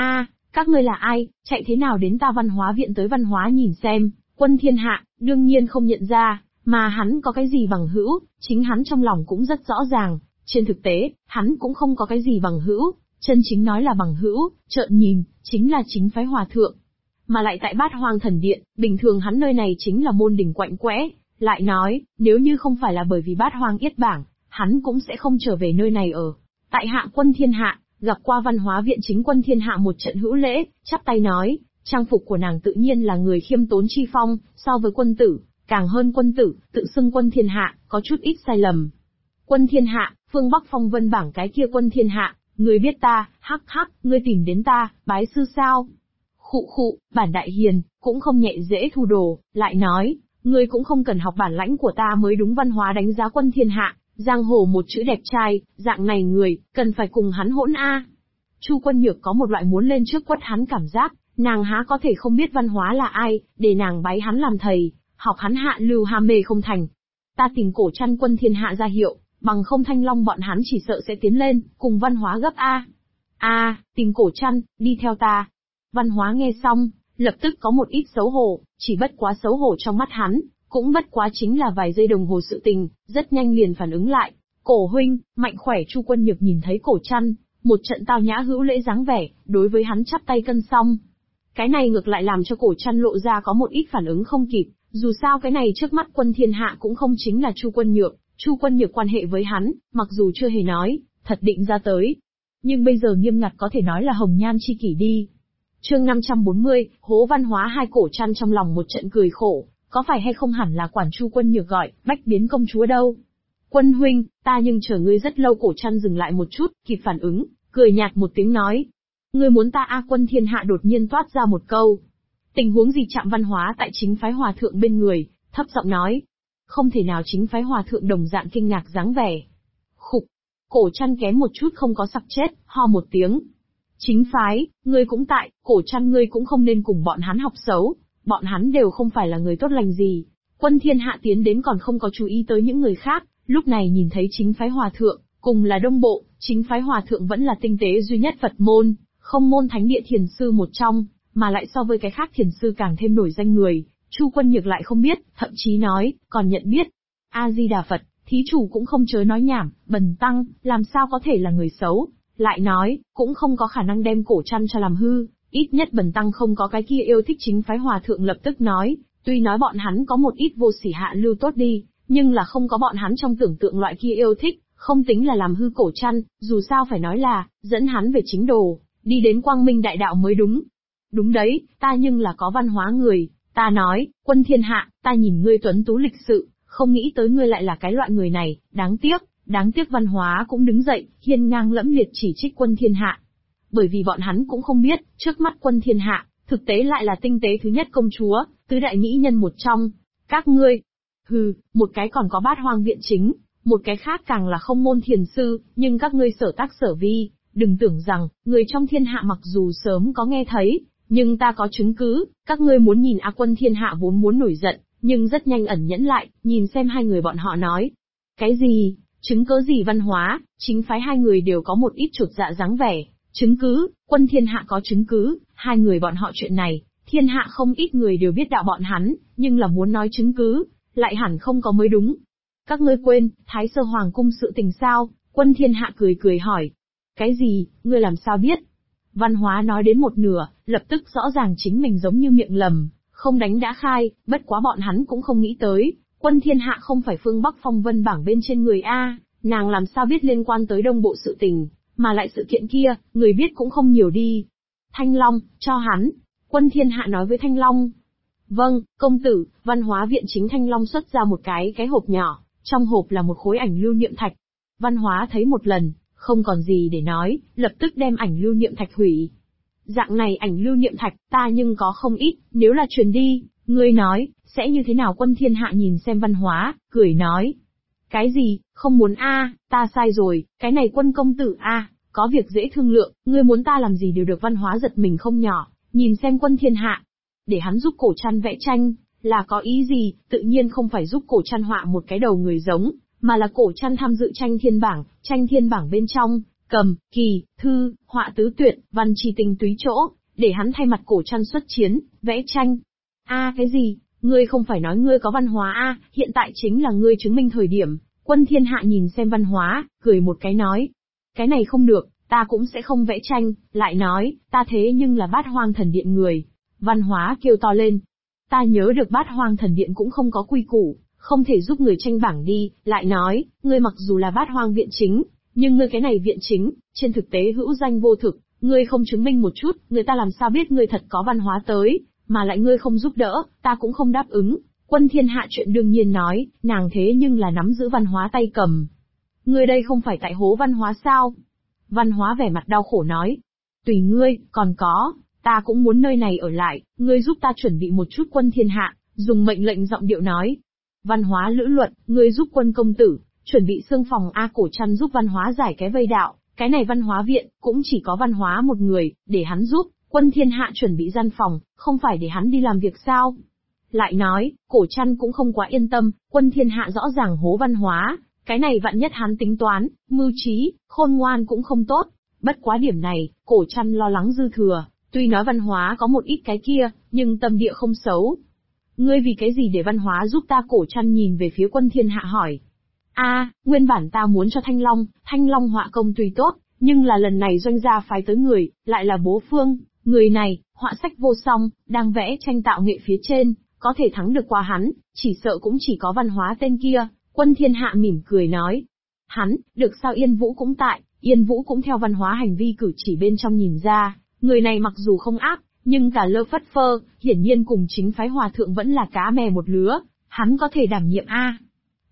Các ngươi là ai, chạy thế nào đến ta Văn Hóa Viện tới? Văn Hóa nhìn xem, Quân Thiên Hạ, đương nhiên không nhận ra, mà hắn có cái gì bằng hữu, chính hắn trong lòng cũng rất rõ ràng, trên thực tế, hắn cũng không có cái gì bằng hữu, chân chính nói là bằng hữu, trợn nhìn, chính là chính phái hòa thượng. Mà lại tại Bát Hoang Thần Điện, bình thường hắn nơi này chính là môn đình quạnh quẽ, lại nói, nếu như không phải là bởi vì Bát Hoang yết bảng, hắn cũng sẽ không trở về nơi này ở. Tại hạ Quân Thiên Hạ, gặp qua Văn Hóa Viện chính. Quân Thiên Hạ một trận hữu lễ, chắp tay nói, trang phục của nàng tự nhiên là người khiêm tốn chi phong, so với quân tử, càng hơn quân tử, tự xưng Quân Thiên Hạ, có chút ít sai lầm. Quân Thiên Hạ, phương Bắc phong vân bảng cái kia Quân Thiên Hạ, ngươi biết ta, hắc hắc, ngươi tìm đến ta, bái sư sao? Khụ, bản đại hiền, cũng không nhẹ dễ thu đồ, lại nói, ngươi cũng không cần học bản lãnh của ta mới đúng. Văn Hóa đánh giá Quân Thiên Hạ, giang hồ một chữ đẹp trai, dạng này người, cần phải cùng hắn hỗn Chu Quân Nhược có một loại muốn lên trước quất hắn cảm giác, nàng há có thể không biết Văn Hóa là ai, để nàng bái hắn làm thầy, học hắn hạ lưu ham mê không thành. Ta tìm Cổ Trăn. Quân Thiên Hạ ra hiệu, bằng không Thanh Long bọn hắn chỉ sợ sẽ tiến lên, cùng Văn Hóa gấp tìm Cổ Trăn, đi theo ta. Văn Hóa nghe xong, lập tức có một ít xấu hổ, chỉ bất quá xấu hổ trong mắt hắn, cũng bất quá chính là vài giây đồng hồ sự tình, rất nhanh liền phản ứng lại. Cổ huynh, mạnh khỏe. Chu Quân Nhược nhìn thấy Cổ Trăn, một trận tao nhã hữu lễ dáng vẻ, đối với hắn chắp tay cân xong. Cái này ngược lại làm cho Cổ Trăn lộ ra có một ít phản ứng không kịp, dù sao cái này trước mắt Quân Thiên Hạ cũng không chính là Chu Quân Nhược. Chu Quân Nhược quan hệ với hắn, mặc dù chưa hề nói, thật định ra tới. Nhưng bây giờ nghiêm ngặt có thể nói là hồng nhan chi kỷ đi. Chương 540, hố Văn Hóa. Hai Cổ Trăn trong lòng một trận cười khổ, có phải hay không hẳn là quản Chu Quân Nhược gọi, Bách Biến công chúa đâu. Quân huynh, ta nhưng chờ ngươi rất lâu. Cổ Trăn dừng lại một chút, kịp phản ứng, cười nhạt một tiếng nói. Ngươi muốn ta a? Quân Thiên Hạ đột nhiên toát ra một câu. Tình huống gì? Trạm Văn Hóa tại chính phái hòa thượng bên người, thấp giọng nói. Không thể nào. Chính phái hòa thượng đồng dạng kinh ngạc dáng vẻ. Khục. Cổ Trăn kém một chút không có sặc chết, ho một tiếng. Chính phái, ngươi cũng tại. Cổ Trăn, ngươi cũng không nên cùng bọn hắn học xấu, bọn hắn đều không phải là người tốt lành gì. Quân Thiên Hạ tiến đến còn không có chú ý tới những người khác, lúc này nhìn thấy chính phái hòa thượng, cùng là Đông Bộ, chính phái hòa thượng vẫn là tinh tế duy nhất Phật môn, không môn thánh địa thiền sư một trong, mà lại so với cái khác thiền sư càng thêm nổi danh người, Chu Quân Nhược lại không biết, thậm chí nói, còn nhận biết. A-di-đà Phật, thí chủ cũng không chớ nói nhảm, Bần tăng, làm sao có thể là người xấu, lại nói, cũng không có khả năng đem Cổ Trăn cho làm hư, ít nhất Bần tăng không có cái kia yêu thích. Chính phái hòa thượng lập tức nói, tuy nói bọn hắn có một ít vô sỉ hạ lưu tốt đi, nhưng là không có bọn hắn trong tưởng tượng loại kia yêu thích, không tính là làm hư Cổ Trăn, dù sao phải nói là, dẫn hắn về chính đồ, đi đến quang minh đại đạo mới đúng. Đúng đấy, ta nhưng là có văn hóa người, ta nói, Quân Thiên Hạ, ta nhìn ngươi tuấn tú lịch sự, không nghĩ tới ngươi lại là cái loại người này, đáng tiếc. Văn Hóa cũng đứng dậy, hiên ngang lẫm liệt chỉ trích Quân Thiên Hạ. Bởi vì bọn hắn cũng không biết, trước mắt Quân Thiên Hạ, thực tế lại là tinh tế thứ nhất công chúa, tứ đại mỹ nhân một trong. Các ngươi, một cái còn có Bát Hoang viện chính, một cái khác càng là không môn thiền sư, nhưng các ngươi sở tác sở vi, đừng tưởng rằng, người trong thiên hạ mặc dù sớm có nghe thấy, nhưng ta có chứng cứ, các ngươi muốn nhìn Quân Thiên Hạ vốn muốn nổi giận, nhưng rất nhanh ẩn nhẫn lại, nhìn xem hai người bọn họ nói. Cái gì? Chứng cứ gì? Văn Hóa, chính phái hai người đều có một ít chột dạ dáng vẻ. Chứng cứ? Quân Thiên Hạ có chứng cứ, hai người bọn họ chuyện này, thiên hạ không ít người đều biết đạo bọn hắn, nhưng là muốn nói chứng cứ, lại hẳn không có mới đúng. Các ngươi quên, Thái Sơ Hoàng cung sự tình sao? Quân Thiên Hạ cười cười hỏi. Cái gì? Ngươi làm sao biết? Văn Hóa nói đến một nửa, lập tức rõ ràng chính mình giống như miệng lầm, không đánh đã khai, bất quá bọn hắn cũng không nghĩ tới, Quân Thiên Hạ không phải phương Bắc phong vân bảng bên trên người a, nàng làm sao biết liên quan tới Đông Bộ sự tình, mà lại sự kiện kia, người biết cũng không nhiều đi. Thanh Long, cho hắn. Quân Thiên Hạ nói với Thanh Long. Vâng, công tử. Văn Hóa viện chính Thanh Long xuất ra một cái hộp nhỏ, trong hộp là một khối ảnh lưu niệm thạch. Văn Hóa thấy một lần, không còn gì để nói, lập tức đem ảnh lưu niệm thạch hủy. Dạng này ảnh lưu niệm thạch, ta nhưng có không ít, nếu là truyền đi, ngươi nói, sẽ như thế nào? Quân Thiên Hạ nhìn xem Văn Hóa, cười nói. Cái gì, không muốn a? Ta sai rồi, cái này Quân công tử a, có việc dễ thương lượng, ngươi muốn ta làm gì đều được. Văn Hóa giật mình không nhỏ, nhìn xem Quân Thiên Hạ. Để hắn giúp Cổ Trăn vẽ tranh, là có ý gì? Tự nhiên không phải giúp Cổ Trăn họa một cái đầu người giống, mà là Cổ Trăn tham dự tranh thiên bảng bên trong, cầm, kỳ, thư, họa tứ tuyệt, văn chi tinh túy chỗ, để hắn thay mặt Cổ Trăn xuất chiến, vẽ tranh. Cái gì? Ngươi không phải nói ngươi có Văn Hóa hiện tại chính là ngươi chứng minh thời điểm. Quân Thiên Hạ nhìn xem Văn Hóa, cười một cái nói. Cái này không được, ta cũng sẽ không vẽ tranh, lại nói, ta thế nhưng là Bát Hoang Thần Điện người. Văn Hóa kêu to lên. Ta nhớ được Bát Hoang Thần Điện cũng không có quy củ, không thể giúp người tranh bảng đi, lại nói, ngươi mặc dù là Bát Hoang viện chính, nhưng ngươi cái này viện chính, trên thực tế hữu danh vô thực, ngươi không chứng minh một chút, người ta làm sao biết ngươi thật có Văn Hóa tới, mà lại ngươi không giúp đỡ, ta cũng không đáp ứng. Quân Thiên Hạ chuyện đương nhiên nói, nàng thế nhưng là nắm giữ Văn Hóa tay cầm. Ngươi đây không phải tại hố Văn Hóa sao? Văn Hóa vẻ mặt đau khổ nói. Tùy ngươi, còn có, ta cũng muốn nơi này ở lại, ngươi giúp ta chuẩn bị một chút. Quân Thiên Hạ, dùng mệnh lệnh giọng điệu nói. Văn Hóa lữ luật, ngươi giúp Quân công tử, chuẩn bị xương phòng Cổ Trăn giúp Văn Hóa giải cái vây đạo, cái này Văn Hóa viện, cũng chỉ có Văn Hóa một người, để hắn giúp. Quân Thiên Hạ chuẩn bị gian phòng, không phải để hắn đi làm việc sao? Lại nói, Cổ Trăn cũng không quá yên tâm, Quân Thiên Hạ rõ ràng hố Văn Hóa, cái này vạn nhất hắn tính toán, mưu trí, khôn ngoan cũng không tốt. Bất quá điểm này, Cổ Trăn lo lắng dư thừa, tuy nói Văn Hóa có một ít cái kia, nhưng tâm địa không xấu. Ngươi vì cái gì để Văn Hóa giúp ta? Cổ Trăn nhìn về phía Quân Thiên Hạ hỏi. Nguyên bản ta muốn cho Thanh Long họa công tuy tốt, nhưng là lần này doanh gia phái tới người, lại là Bố Phương. Người này, họa sách vô song, đang vẽ tranh tạo nghệ phía trên, có thể thắng được qua hắn, chỉ sợ cũng chỉ có Văn Hóa tên kia. Quân Thiên Hạ mỉm cười nói. Hắn, được sao? Yên Vũ cũng tại, Yên Vũ cũng theo Văn Hóa hành vi cử chỉ bên trong nhìn ra, người này mặc dù không áp, nhưng cả lơ phất phơ, hiển nhiên cùng chính phái hòa thượng vẫn là cá mè một lứa, hắn có thể đảm nhiệm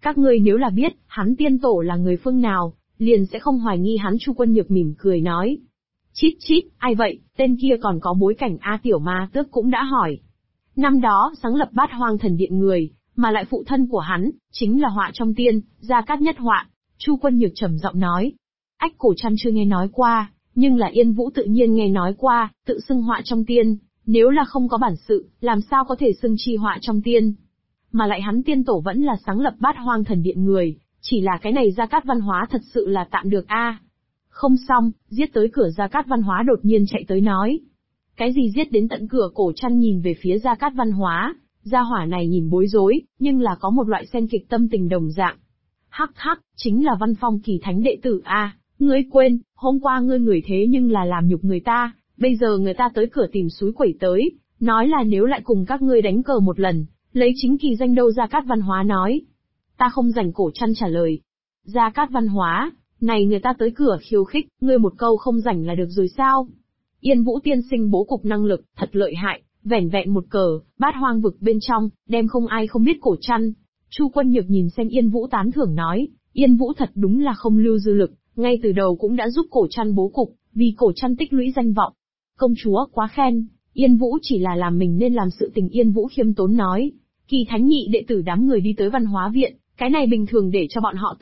Các ngươi nếu là biết, hắn tiên tổ là người phương nào, liền sẽ không hoài nghi hắn. Chu Quân Nhược mỉm cười nói. Chít chít, ai vậy, tên kia còn có bối cảnh A. Tiểu Ma Tước cũng đã hỏi. Năm đó, sáng lập Bát Hoang Thần Điện người, mà lại phụ thân của hắn, chính là Họa Trong Tiên, Gia Cát Nhất Họa. Chu Quân Nhược trầm giọng nói. Ách Cổ Trăn chưa nghe nói qua, nhưng là Yên Vũ tự nhiên nghe nói qua, tự xưng Họa Trong Tiên, nếu là không có bản sự, làm sao có thể xưng chi Họa Trong Tiên. Mà lại hắn tiên tổ vẫn là sáng lập Bát Hoang Thần Điện người, chỉ là cái này Gia Cát Văn Hóa thật sự là tạm được a. Không xong, giết tới cửa Gia Cát Văn Hóa đột nhiên chạy tới nói. Cái gì giết đến tận cửa? Cổ Trăn nhìn về phía Gia Cát Văn Hóa, gia hỏa này nhìn bối rối, nhưng là có một loại xen kịch tâm tình đồng dạng. Hắc hắc, chính là Văn Phong Kỳ Thánh đệ tử a, ngươi quên, hôm qua ngươi người thế nhưng là làm nhục người ta, bây giờ người ta tới cửa tìm xúi quẩy tới, nói là nếu lại cùng các ngươi đánh cờ một lần, lấy chính kỳ danh đâu? Gia Cát Văn Hóa nói. Ta không rảnh. Cổ Trăn trả lời. Gia Cát Văn Hóa, này người ta tới cửa khiêu khích, ngươi một câu không rảnh là được rồi sao? Yên Vũ tiên sinh bố cục năng lực, thật lợi hại, vẻn vẹn một cờ, Bát Hoang vực bên trong, đem không ai không biết Cổ Trăn. Chu Quân Nhược nhìn xem Yên Vũ tán thưởng nói, Yên Vũ thật đúng là không lưu dư lực, ngay từ đầu cũng đã giúp Cổ Trăn bố cục, vì Cổ Trăn tích lũy danh vọng. Công chúa quá khen, Yên Vũ chỉ là làm mình nên làm sự tình. Yên Vũ khiêm tốn nói, Kỳ Thánh nhị đệ tử đám người đi tới Văn Hóa viện, cái này bình thường để cho bọn họ tới.